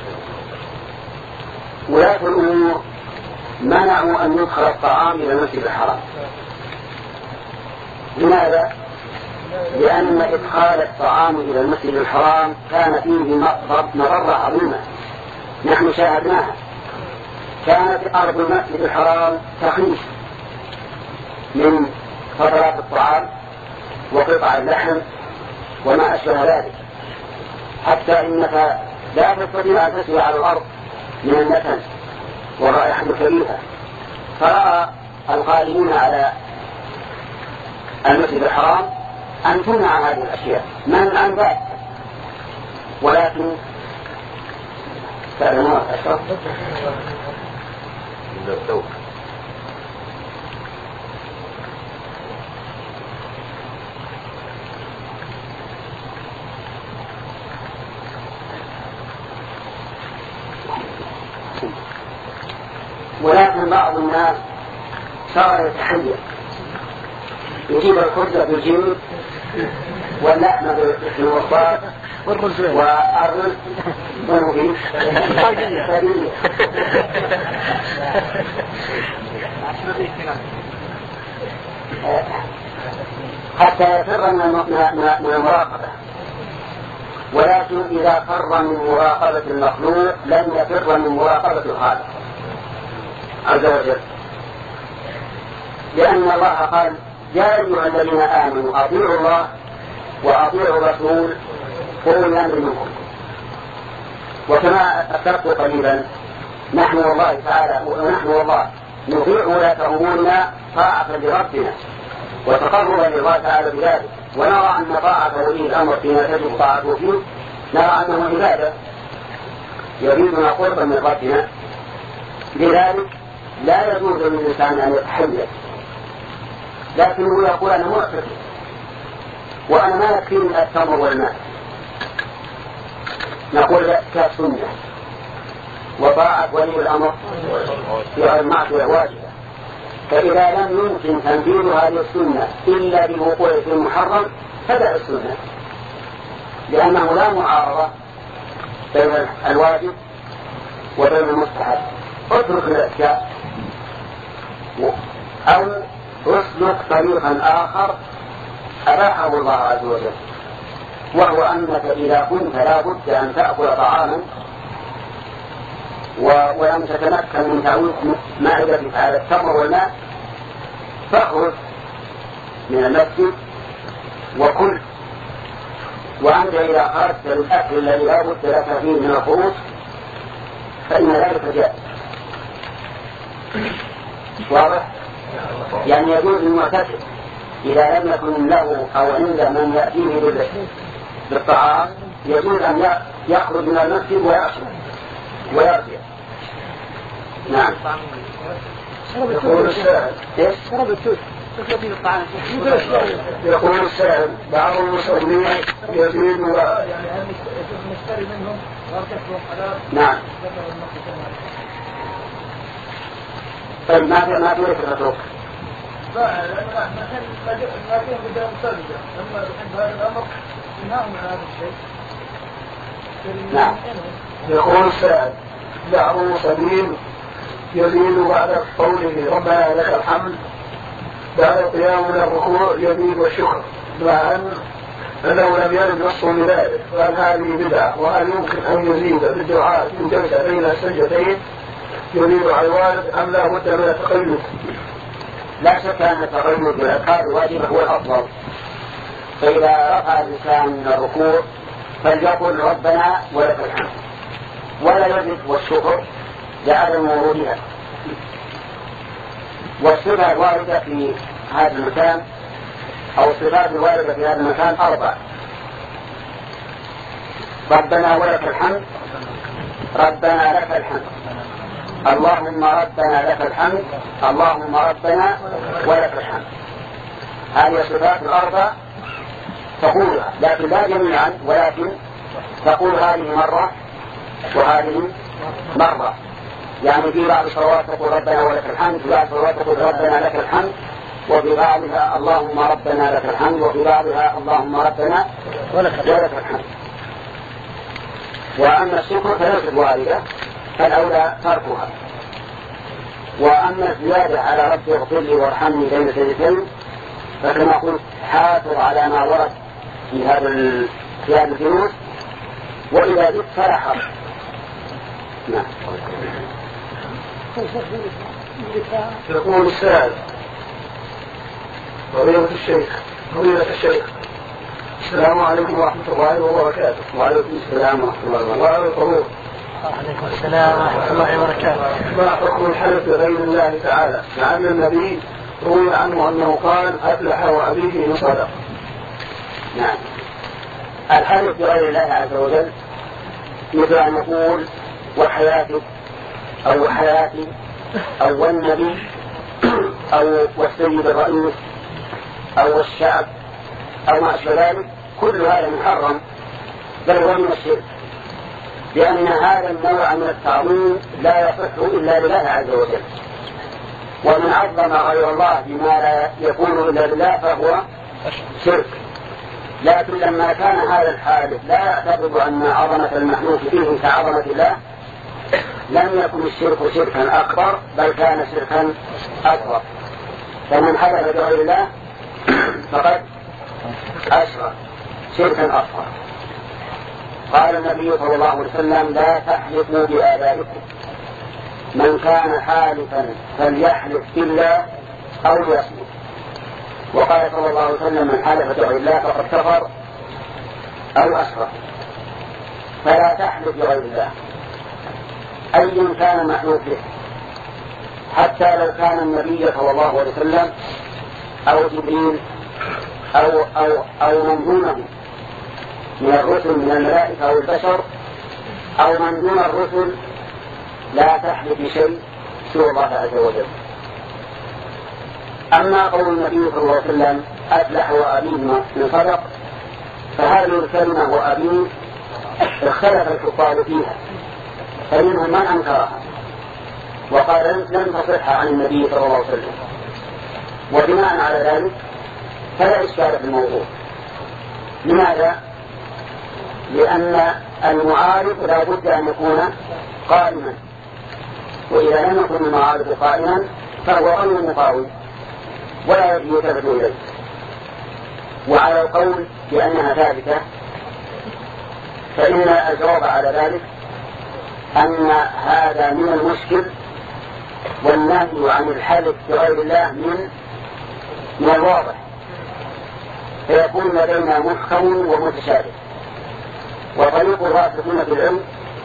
ولاة الأمور منعوا أن يدخل الطعام إلى المسجد الحرام. لماذا؟ لأن إدخال الطعام إلى المسجد الحرام كان فيه مضرة عظيمة نحن شاهدناها. كانت أرض المسجد الحرام تخيش من فضلات الطعام وقطع اللحم وما أشبه ذلك، حتى إنك لا تستطيع أن تسوي على الأرض من النتن والرائحة الكريهة. فرأى القائمون على المسجد الحرام أن تمنع هذه الأشياء منعا باتا، ولكن تعلمون أشرف ولكن بعض الناس صار يتحير، يجيب الخبز بالجلد واللحم بالوسط والرز بالرز حتى يفر من المراقبة. ولكن إذا فر من مراقبة المخلوق لن يفر من مراقبة الخالق عز وجل، لأن الله قال يا أيها الذين آمنوا أطيعوا الله وأطيعوا الرسول أولي الأمر منكم. وكما أشرت قليلا نحن والله تعالى ونحن والله نطيع ولاة أمورنا طاعة لربنا وتقربا لله تعالى بذلك، ونرى أن طاعة ولي الأمر فيما تجب طاعته فيه نرى أنه عبادة يريدنا قربا من ربنا. لذلك لا يجوز للإنسان أن يتحيز، لكنه يقول أنا معتقد وأنا ما يكفيني التمر والماء، نقول لا كسنة وطاعة ولي الأمر في المعصية واجبة. فإذا لم يمكن تنفيذ هذه السنة إلا بالوقوع في المحرم فدع السنة، لأنه لا معارضة بين الواجب وبين المستحب. اترك الأشياء أو اسلك طريقا آخر أباحه الله عز وجل، وهو أنك إذا كنت لا بد أن تأكل طعاما ولم تتمكن من تعويض معدتك على التمر والماء فاخرج من المسجد وكل. وأنت إذا خرجت الأكل الذي لا بد لك فيه من الخروج فإن ذلك جائز. واضح؟ يعني يجوز للمعتكف إذا لم يكن له أو عند من يأتيه بالطعام يجوز أن يخرج من المسجد ويأكل ويرجع. نعم. يقول السائل يقول السائل بعض المصلين يزيد نعم. طيب ما ما تريد الرسول؟ لا لا ما ما فيه بداية مستلزمة لما بحب هذا الأمر ينهاهم عن هذا الشيء. نعم. يقول السائل بعض المصلين يزيد بعد قوله ربنا لك الحمد بعد القيام من الركوع يزيد والشكر، مع أن أنه لم يرد نص لذلك، وأن هذه بدعة. وهل يمكن أن يزيد بالدعاء من جلسة بين السجدتين يزيد على الوارد أم لا بد من التقيد؟ لا شك أن التقيد بالأذكار الواجبة هو الأفضل. فإذا رفع الإنسان من الركوع فليقل ربنا ولك الحمد ولا يزيد والشكر لعدم ورودها. والصفة الواردة في هذا المكان أو الصفات الواردة في هذا المكان أربع: ربنا ولك الحمد، ربنا لك الحمد، اللهم ربنا لك الحمد، اللهم ربنا ولك الحمد. هذه الصفات الأربع تقولها، لكن لا جميعا، ولكن تقول هذه مرة وهذه مرة. يعني في بعض الصلوات تقول ربنا ولك الحمد، في بعض الصلوات تقول ربنا لك الحمد، وفي بعضها اللهم ربنا لك الحمد، وفي بعضها اللهم ربنا ولك الحمد. وأما الشكر فليست واردة فالأولى تركها. وأما الزيادة على ربي اغفر لي وارحمني بين سجدتين فكما قلت حافظ على ما ورد في هذا في هذا الجنود، وإذا جئت فلا حرج. نعم. يقول السائل: فضيلة الشيخ فضيلة الشيخ السلام عليكم ورحمة الله وبركاته. وعليكم السلام ورحمة الله وبركاته. وعليكم السلام ورحمة الله وبركاته. ما حكم الحلف بغير الله تعالى مع أن النبي روي عنه أنه قال: أفلح وأبيه إن صدق؟ نعم. الحلف بغير الله عز وجل مثل أن نقول وحياتك أو حياتي أو والنبي أو والسيد الرئيس أو الشعب أو ما أشبه ذلك، كل هذا محرم بل هو من الشرك، لأن هذا النوع من التعظيم لا يصح إلا لله عز وجل، ومن عظم غير الله بما لا يكون إلا لله فهو شرك. لكن لما كان هذا الحادث لا يعتقد أن عظمة المحلوف فيه كعظمة الله، لم يكن الشرك شركا أكبر بل كان شركا أصغر. فمن حلف بغير الله فقد أشرك شركا أصغر. قال النبي صلى الله عليه وسلم: لا تحلفوا بآبائكم، من كان حالفا فليحلف بالله أو ليصمت. وقال صلى الله عليه وسلم: من حلف بغير الله فقد كفر أو أشرك. فلا تحلف بغير الله أي كان محلوف به، حتى لو كان النبي صلى الله عليه وسلم أو جبريل أو, أو, أو من دونه من الرسل من الملائكة أو البشر أو من دون الرسل، لا تحلف بشيء سوى الله عز وجل. أما قول النبي صلى الله عليه وسلم: أفلح وأبيه من صدق، فهذه الكلمة وأبيه اختلف الحفاظ فيها، فمنهم من أنكرها وقال لم تصح عن النبي صلى الله عليه وسلم. وبناء على ذلك فلا إشكال في الموضوع. لماذا؟ لأن المعارض لا بد أن يكون قائما، وإذا لم يكن المعارض قائما فهو غير مقاوم ولا يلتفت إليه. وعلى القول بأنها ثابتة فإن الجواب على ذلك أن هذا من المشكل، والنهي عن الحلف بغير الله من من الواضح، فيكون لدينا محكم ومتشابه. وطريق الراسخين في العلم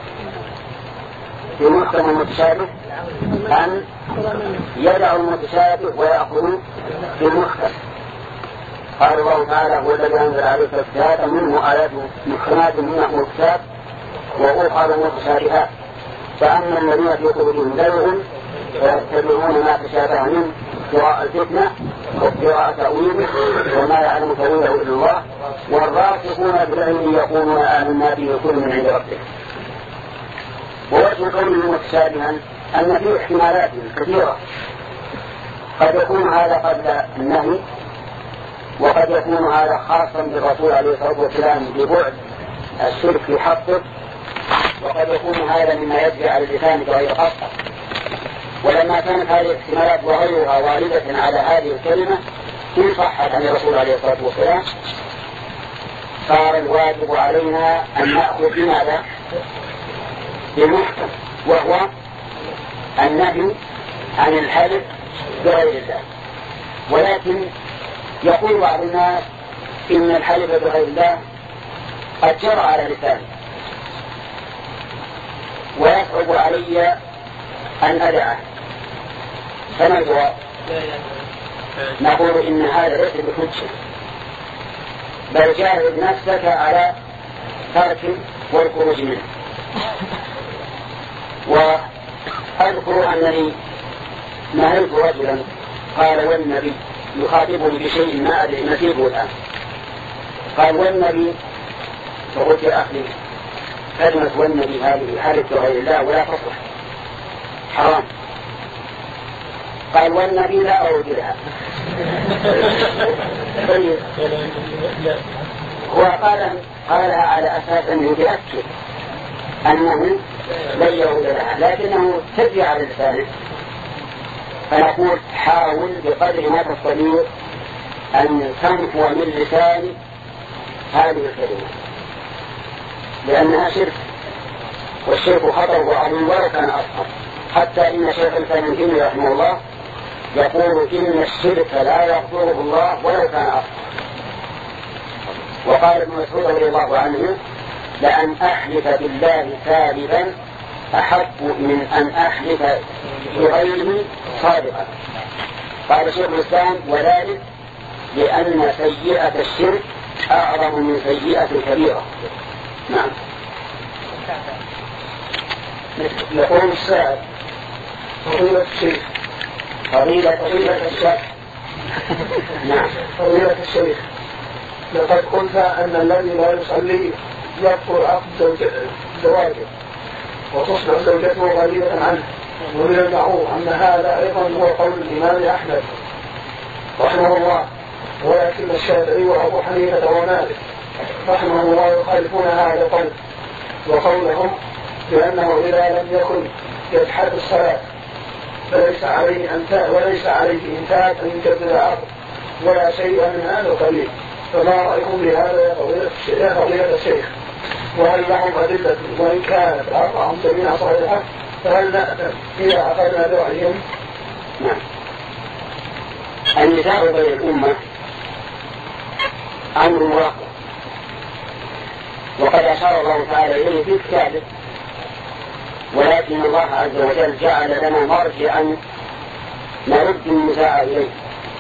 في محكم ومتشابه أن يدعوا المتشابه ويأخذوا في المحكم. قال الله تعالى: هو الذي أنزل عليك الكتاب منه آيات محكمات منه الكتاب وأخر متشابهات، فأما الذين في قلوبهم زيغ فيتبعون ما تشابه منه ابتغاء الفتنة وابتغاء تأويله وما يعلم تأويله إلا الله، والراسخون في العلم يقولون آمنا به كل من عند ربه. ووجه قوله متشابها أن فيه احتمالات كثيرة، قد يكون هذا قبل النهي، وقد يكون هذا خاصا بالرسول عليه الصلاة والسلام ببعد الشرك في حقه، وقد يكون هذا مما يجري على اللسان بغير قصد. ولما كانت هذه الاحتمالات وغيرها واردة على هذه الكلمة إن صحت عن الرسول عليه الصلاة والسلام، صار الواجب علينا أن نأخذ بماذا؟ بالمحكم، وهو النهي عن الحلف بغير الله. ولكن يقول بعض الناس إن الحلف بغير الله قد جرى على لسانه ويصعب علي أن أدعه، فما الجواب؟ نقول إن هذا ليس بحجة، بل جاهد نفسك على ترك والخروج منه. وأذكر أنني نهيت رجلا قال والنبي يخاطبني بشيء ما أدري نسيبه الآن، قال والنبي، فقلت يا أخي كلمة والنبي هذه حلف بغير الله ولا تصلح، حرام. قال والنبي لا أوجدها. هو قال قالها على أساس أنه يتأكد أنه لن يعود لها، لكنه تجري على لسانه. فنقول حاول بقدر ما تستطيع أن تنفو من لسانك هذه الكلمة، لأنها شرك، والشرك خطر عظيم ولو كان أصغر. حتى إن شيخ الإسلام ابن تيمية رحمه الله يقول إن الشرك لا يغفره الله ولو كان أصغر. وقال ابن مسعود رضي الله عنه: لأن أحلف بالله كاذبا أحب من أن أحلف بغيره صادقا. قال شيخ الإسلام: وذلك لأن سيئة الشرك أعظم من سيئة الكبيرة. نعم. يقول السائل: فضيلة الشيخ فضيلة فضيلة الشيخ نعم فضيلة الشيخ، لقد قلت أن الذي لا يصلي يكفر عقد زواجه وتصبح زوجته غريبة عنه، ومن المعروف أن هذا أيضا هو قول الإمام أحمد رحمه الله، ولكن الشافعي وأبو حنيفة ومالك رحمه الله يخالفون هذا القول، وقولهم بأنه إذا لم يكن يجحد الصلاة فليس عليه أن وليس عليه إن تاب أن يجدد عقد ولا شيء من هذا القبيل. فما رأيكم بهذا يا فضيلة الشيخ؟ وهل لهم أدلة؟ وإن كانت أربعهم جميعا صحيحة فهل نأثم إذا أخذنا برأيهم؟ نعم. النساء بين الأمة أمر مراقب، وقد أشار الله تعالى إليه في كتابه، ولكن الله عز وجل جعل لنا مرجعا نرد النساء إليه،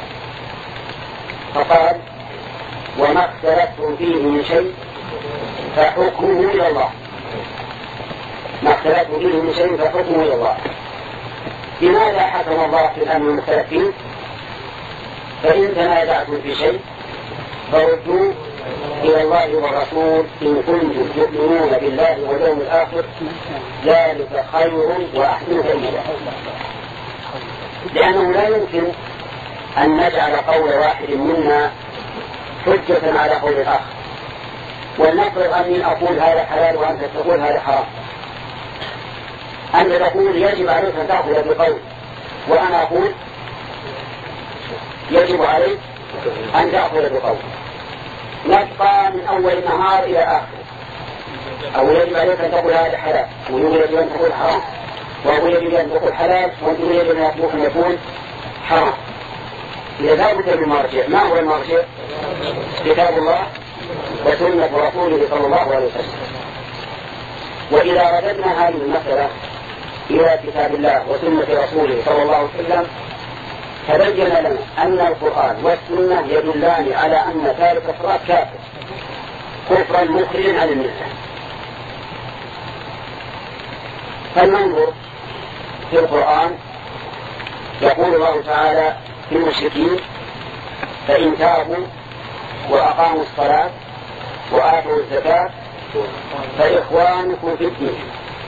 فقال: وما اختلفتم فيه من شيء فحكمه إلى الله. ما اختلفتم فيه من شيء فحكمه إلى الله. لماذا حكم الله في الأمر المختلفين؟ فإن تنازعتم في شيء فردوا إلى الله والرسول إن كنتم تؤمنون بالله واليوم الآخر، ذلك خير وأحسن تأويلا. لأنه لا يمكن أن نجعل قول واحد منا حجة على قول الآخر، ولنفرض أني أقول هذا حلال وأنت تقول هذا حرام. أنت تقول يجب عليك أن تأخذ بقول، وأنا أقول يجب عليك أن تأخذ بقول. نبقى من أول النهار إلى آخر، أو يجب عليك أن تقول هذا حلال ويجب أن تقول حرام، وهو يجب أن تقول حلال وأنت يجب أن يكون حرام. إذا لا بد من مرجع. ما هو المرجع؟ كتاب الله وسنة رسوله صلى الله عليه وسلم. وإذا رددنا هذه المسألة إلى كتاب الله وسنة رسوله صلى الله عليه وسلم تبين لنا أن القرآن والسنة يدلان على أن تارك الصلاة كافر كفرا مخرجا عن الملة. فلننظر في القرآن. يقول الله تعالى في المشركين: فإن تابوا وأقاموا الصلاة وآتوا الزكاة فإخوانكم في الدين.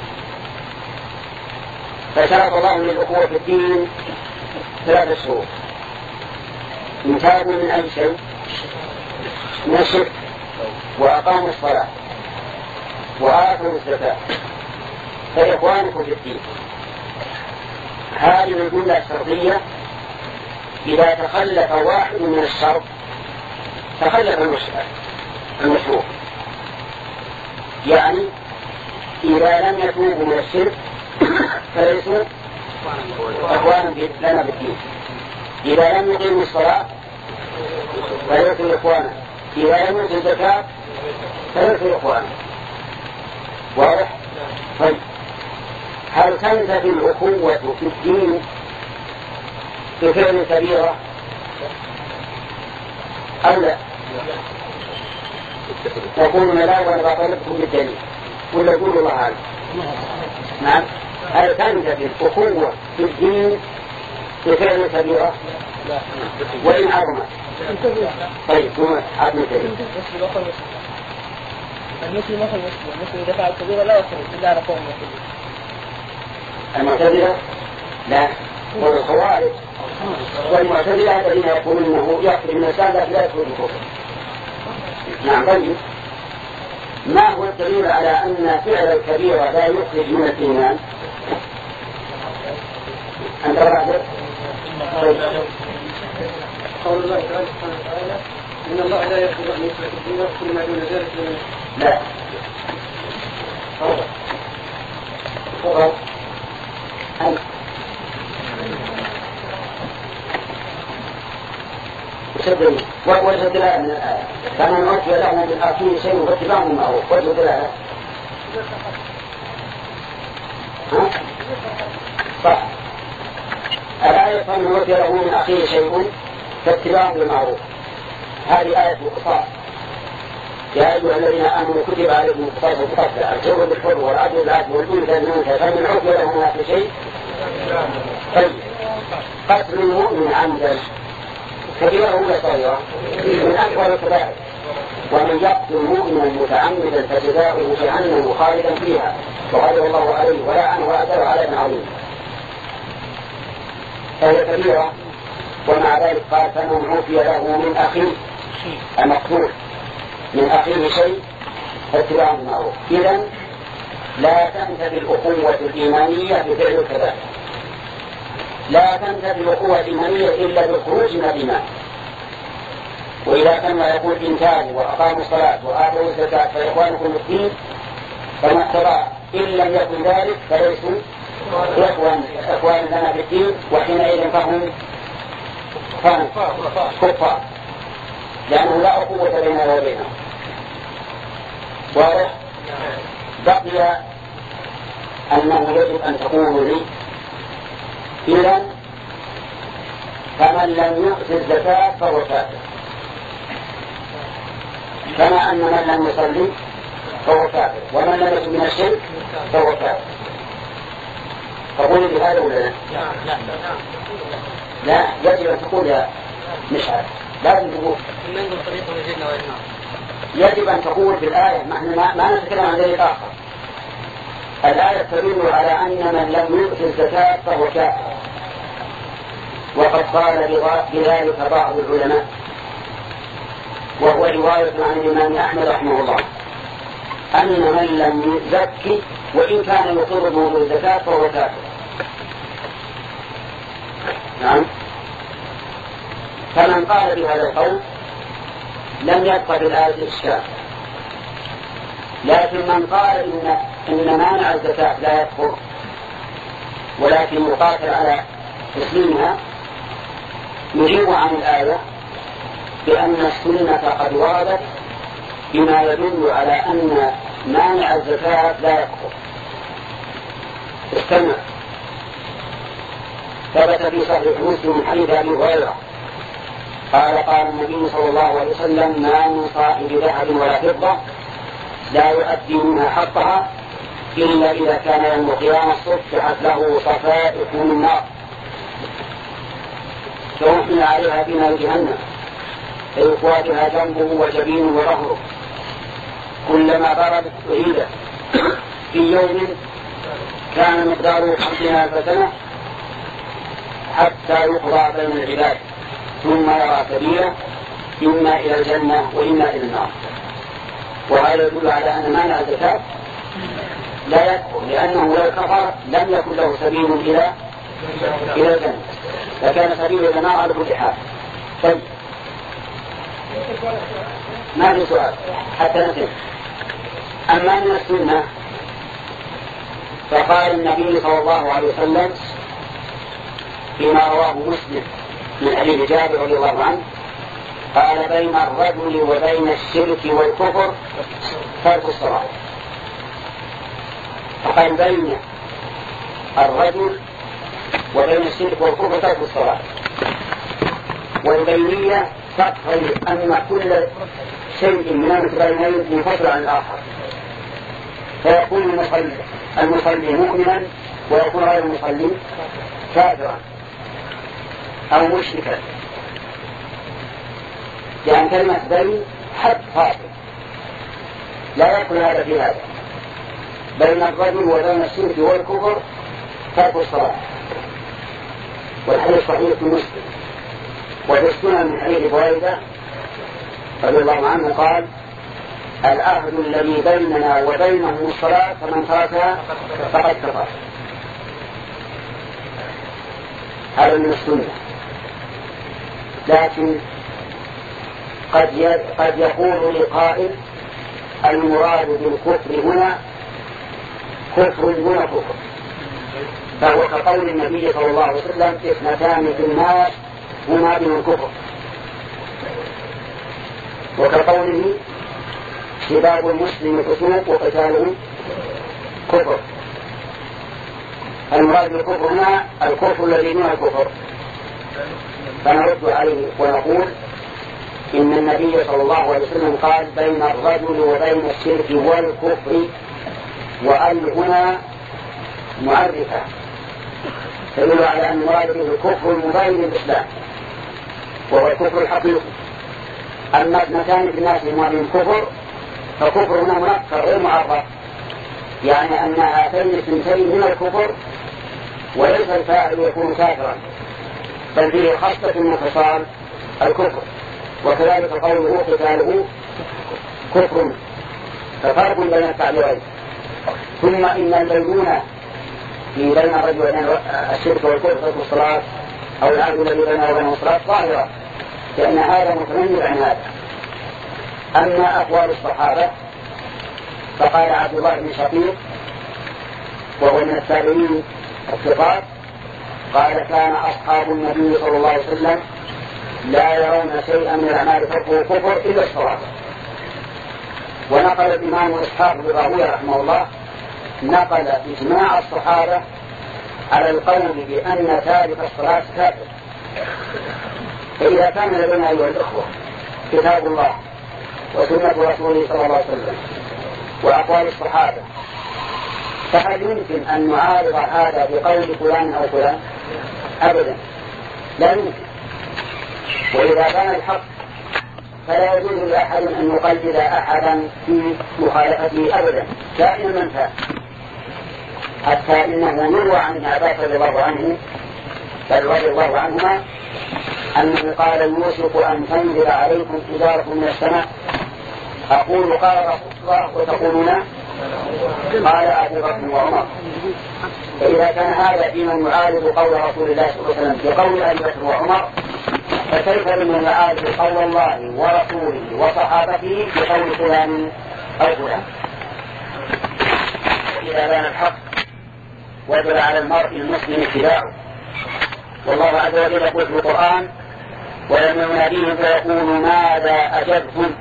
فشرط الله للأخوة في الدين ثلاثة شروط: إن تابوا من أي شيء من الشرك وأقاموا الصلاة وآتوا الزكاة فإخوانكم في الدين. هذه الجملة الشرطية إذا تخلف واحد من الشرط تخلف المشروع. يعني إذا لم يتوبوا من الشرك فليسوا إخوانا لنا بالدين. إذا لم يقيموا الصلاة فليسوا إخوانا. إذا لم يؤتوا الزكاة فليسوا إخوانا. واضح؟ طيب، هل تنتفي الأخوة في الدين بفعل كبيرة أو لا؟ يقولون لا وأنا بطلبكم بالدليل، ولا يقول الله هذا؟ نعم. هل تنتفي الأخوة في الدين بفعل كبيرة وإن عظمت؟ طيب ثم عظمت المسلم مثل مسلم المسلم إذا فعل كبيرة لا يخرج إلا على قوم مسلم. المعتزلة لا، والخوارج والمعتزلة الذين يقولون أنه يخرج من الإسلام لكن لا يخرج الكفر. نعم. طيب، ما هو الدليل على أن فعل الكبيرة لا يخرج من الإيمان؟ أنت رأيت؟ طيب. قول الله تعالى سبحانه وتعالى إن الله لا يغفر أن يشرك به ويغفر ما دون ذلك لمن يشاء. لا. تفضل. أنت. وشدني وجه دلالة من الآية فمن أوتي له من الآخرين شيء فاتباع معروف وجه دلالة. ها؟ صح. الآية فمن أوتي له من أخيه شيء فاتباع بالمعروف هذه آية القصاص. يا أيها الذين آمنوا كتب عليكم القصاص والقتل الحر بالحر والعدل بالعدل والأنثى بالأنثى فمن أوتي له من أخيه شيء. طيب قتل المؤمن عمدا كبيرة ولا صغيرة؟ من أكبر الكبائر. ومن يقتل مؤمنا متعمدا فجزاؤه جهنم خالدا فيها وغضب الله عليه ولعنه وأعتبر على عظيم. فهي كبيرة. ومع ذلك قال فمن عوفي له من أخيه المقتول من أخيه شيء فاتباع بالمعروف. إذن لا تنتفي الأخوة الإيمانية بفعل الكبائر. لا تنتفي الأخوة الإيمانية إلا بالخروج من الإيمان. وإذا كان يقول إنكاري وأقاموا الصلاة وآتوا الزكاة فإخوانكم الدين فما اقتضى إن لم يكن ذلك فليسوا إخوان إخوان لنا بالدين وحينئذ فهم فهم كفار لأنه لا أخوة بيننا وبينهم. واضح؟ بقي أنه يجب أن تقول لي إذن فمن لم يؤت الزكاة فهو كافر كما أن من لم يصلي فهو كافر ومن لم يكن من الشرك فهو كافر. تقول بهذا ولا لا؟ لا لا يجب أن تقول يا مشعل لازم تقول يجب أن تقول بالآية ما, ما نتكلم عن ذلك آخر. الآية تدل على أن من لم يؤت الزكاة فهو كافر وقد قال بذلك بعض العلماء وهو رواية عن الإمام أحمد رحمه الله أن من لم يزكي وإن كان يقر بوضوء الزكاة فهو كافر. نعم. فمن قال بهذا القول لم يبقى بالآية الإشكال. لكن من قال إن, إن مانع الزكاة لا يكفر ولكن يقاتل على تسليمها يجيب عن الآية بأن السنة قد وردت بما يدل على أن مانع الزكاة لا يكفر. استمع. ثبت في صحيح مسلم من حديث أبي هريرة قال قال النبي صلى الله عليه وسلم ما من صاحب ذهب ولا فضة لا يؤدي منها حقها إلا إذا كان يوم القيامة صفحت له صفائح من النار فوحنا عليها في نار جهنم فيقواتها جنبه وجبينه وظهره كلما بردت أعيدت في يوم كان مقداره خمسين ألف سنة حتى يقضى بين العباد ثم يرى سبيله إما إلى الجنة وإما إلى النار. وهذا يدل على أن مانع الزكاة لا يكفر لأنه لو كفر لم يكن له سبيل إلى إلى الجنة فكان سبيل إلى النار على كل حال. طيب ما في سؤال حتى نسيب. أما من السنة فقال النبي صلى الله عليه وسلم فيما رواه مسلم من حديث جابر رضي الله عنه قال بين الرجل وبين الشرك والكفر ترك الصلاة. فقال بين الرجل وبين الشرك والكفر ترك الصلاة. والبينية تقتضي أن كل شيء من المتباينين منفصل عن الآخر فيكون المصلي المصلي مؤمنا ويكون غير المصلي كافرا أو مشركا يعني كلمة بين حد فاصل لا يكون هذا في هذا. بين الرجل وبين الشرك والكفر ترك الصلاة. والحديث صحيح في مسلم وفي السنن من حديث بريدة رضي الله عنه قال العهد الذي بيننا وبينهم الصلاة فمن تركها فقد كفر. هذا من السنة. لكن قد قد يقول لقائل المراد بالكفر هنا كفر دون كفر، فهو كقول النبي صلى الله عليه وسلم اثنتان في الناس هما من الكفر، وكقوله سباب المسلم فسوق وقتاله كفر. المراد بالكفر هنا الكفر الذي دون الكفر. فنرد عليه ونقول إن النبي صلى الله عليه وسلم قال بين الرجل وبين الشرك والكفر، وأن هنا معرفة تدل على أن المراد به الكفر المبين للإسلام وهو الكفر الحقيقي. أما اثنتان في الناس هما من كفر فكفر هنا منكر غير معرف، يعني أن هاتين الثنتين من الكفر وليس الفاعل يكون كافرا، بل فيه خاصة انفصال الكفر، وكذلك قوله قتاله كفر، ففرق بين التعبيرين. ثم إن البينونة في بين الرجل وبين الشرك والكفر في الصلاة أو العبد الذي بينه وبين الصلاة ظاهرة، لأن هذا متميز عن هذا. أما أقوال الصحابة فقال عبد الله بن شقيق وهو من التابعين الثقات قال كان أصحاب النبي صلى الله عليه وسلم لا يرون شيئا من الأعمال تركه كفر إلا الصلاة. ونقل الإمام إسحاق بن راهويه رحمه الله نقل إجماع الصحابة على القول بأن تارك الصلاة كافر. فإذا كان لدينا أيها الأخوة كتاب الله وسنة رسوله صلى الله عليه وسلم وأقوال الصحابة، فهل يمكن أن نعارض هذا بقول فلان أو فلان؟ أبدا لا يمكن. وإذا كان الحق فلا يجوز لأحد أن يقلد أحدا في مخالفته أبدا كائنا من كان. حتى إنه يروى عن ابن عباس رضي الله عنه بل رضي الله عنهما أنه قال يوشك أن تنزل عليكم حجارة من السماء، أقول قال رسول الله وتقولون قال أبو بكر وعمر. فإذا كان هذا فيمن يعارض قول رسول الله صلى الله عليه وسلم بقول أبي بكر وعمر، فكيف بمن يعارض قول الله ورسوله وصحابته بقول فلان أو فلان؟ إذا بان الحق وجب على المرء المسلم اتباعه. والله عز وجل يقول في القرآن ولما يناديهم فيقول ماذا أجبتم؟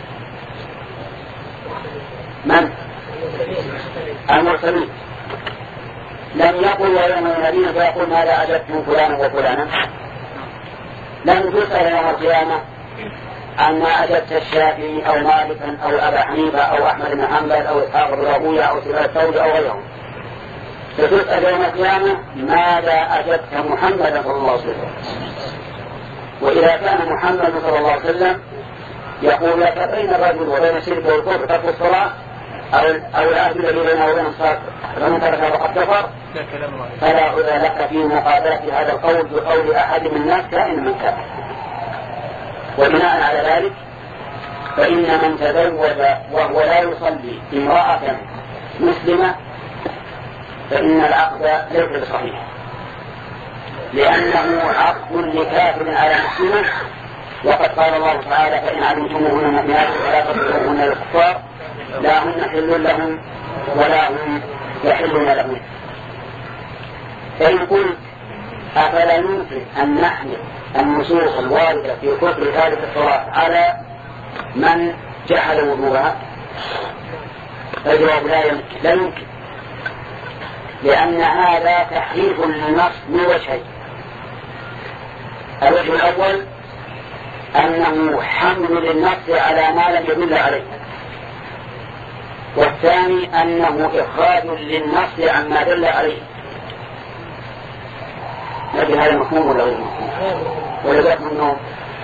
من؟ المرسلين. لم يقل ولما يناديهم فيقول ماذا أجبتم فلانا وفلانا. لم تسأل يوم القيامة عما أجبت الشافعي أو مالكا أو أبا حنيفة أو أحمد بن حنبل أو إسحاق بن راهويه أو سفيان الثوري أو غيرهم. فتسأل يوم القيامة ماذا أجبت محمدا صلى الله عليه وسلم. وإذا كان محمد صلى الله عليه وسلم يقول لك بين الرجل وبين الشرك والكفر ترك الصلاة أو العهد الذي بينه وبين الصلاة فمن تركها فقد كفر، فلا عذر لك في مقابلة هذا القول بقول أحد من الناس كائن من كافر. وبناء على ذلك فإن من تزوج وهو لا يصلي امرأة مسلمة فإن العقد ليس بصحيح، لأنه عقد لكافر على مسلمة، وقد قال الله تعالى فإن علمتموهن مؤمنات فلا تطيعوهن للكفار لا هن حل لهم ولا هم يحلون لهم. فإن قلت أفلا يمكن أن نحمل النصوص الواردة في كفر تارك الصلاة على من جحد وضوءها؟ الجواب لا يمكن. لا يمكن لأن هذا تحريف للنص من وجهين. الوجه الأول أنه حمل للنص على ما لم يدل عليه، والثاني أنه إخراج للنص عما دل عليه. لكن هذا مفهوم ولا غير مفهوم؟ ولذلك منه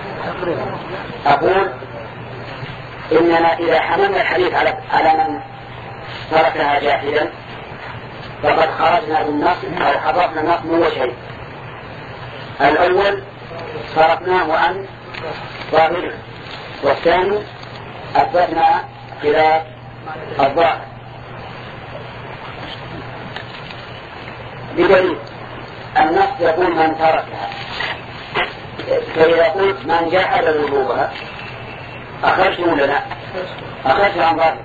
أقول إننا إذا حملنا الحديث على على من تركها جاحدا فقد خرجنا بالنص أو حرفنا النص من وجهين. الأول صرفناه عن ظاهره، والثاني أثبتنا خلاف الظاهر بدليل النص يقول من تركها فإذا قلت من جحد وجوبها أخرجت ولا لا؟ أخرجت عن ظاهر.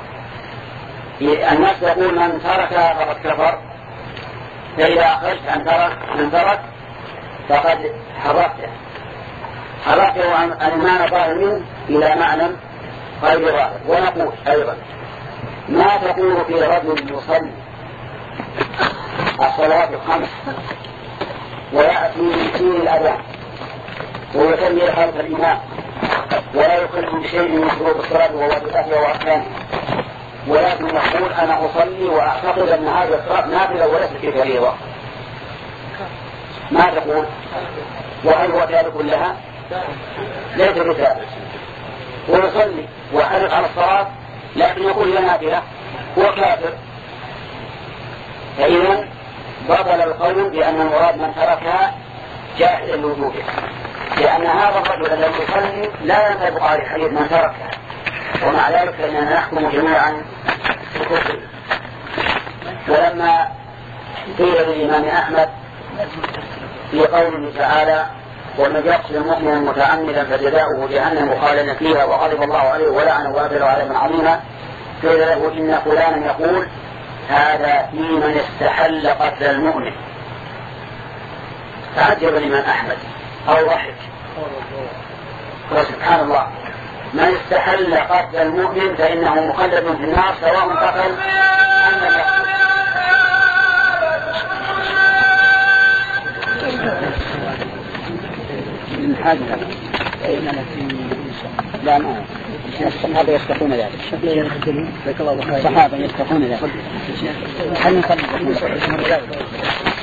الناس يقول من تركها فقد كفر، فإذا أخرجت عن ترك من ترك فقد حركته حركته عن المعنى ظاهر منه إلى معنى غير ظاهر. ونقول أيضا ما تقول في رجل يصلي الصلاة الخمس ويأتي من سين الأذان ويصلي خلف الإمام ولا يخل بشيء من شروط الصلاة وواجباتها وأركانها، ولكن يقول أنا أصلي وأعتقد أن هذه الصلاة نافلة وليست كفريضة، ما تقول؟ وهل هو ذلك كلها؟ ليس بذلك. ويصلي وحرص على الصلاة لكن يقول لا نافلة، هو كافر. فإذا بطل القول بأن المراد من تركها جاهلا لوجوبها، لأن هذا الرجل الذي يصلي لا ينطبق عليه حديث من تركها، ومع ذلك فإننا نحكم جميعا بكفر. ولما قيل للإمام أحمد في قوله تعالى ومن يقتل المؤمنا متعمدا فجزاؤه جهنم خالدا فيها وغضب الله عليه ولعنه وأبلغ عليه عظيما، قيل له إن فلانا يقول هذا في من استحل قتل المؤمن. تعجب الإمام أحمد أو ضحك، وسبحان الله، من استحل قتل المؤمن فإنه مخلد في النار سواء قتل أم لم يقتل. من حاجة لا ما الصحابة يستحقون ذلك، الصحابة يستحقون ذلك. هل نصلي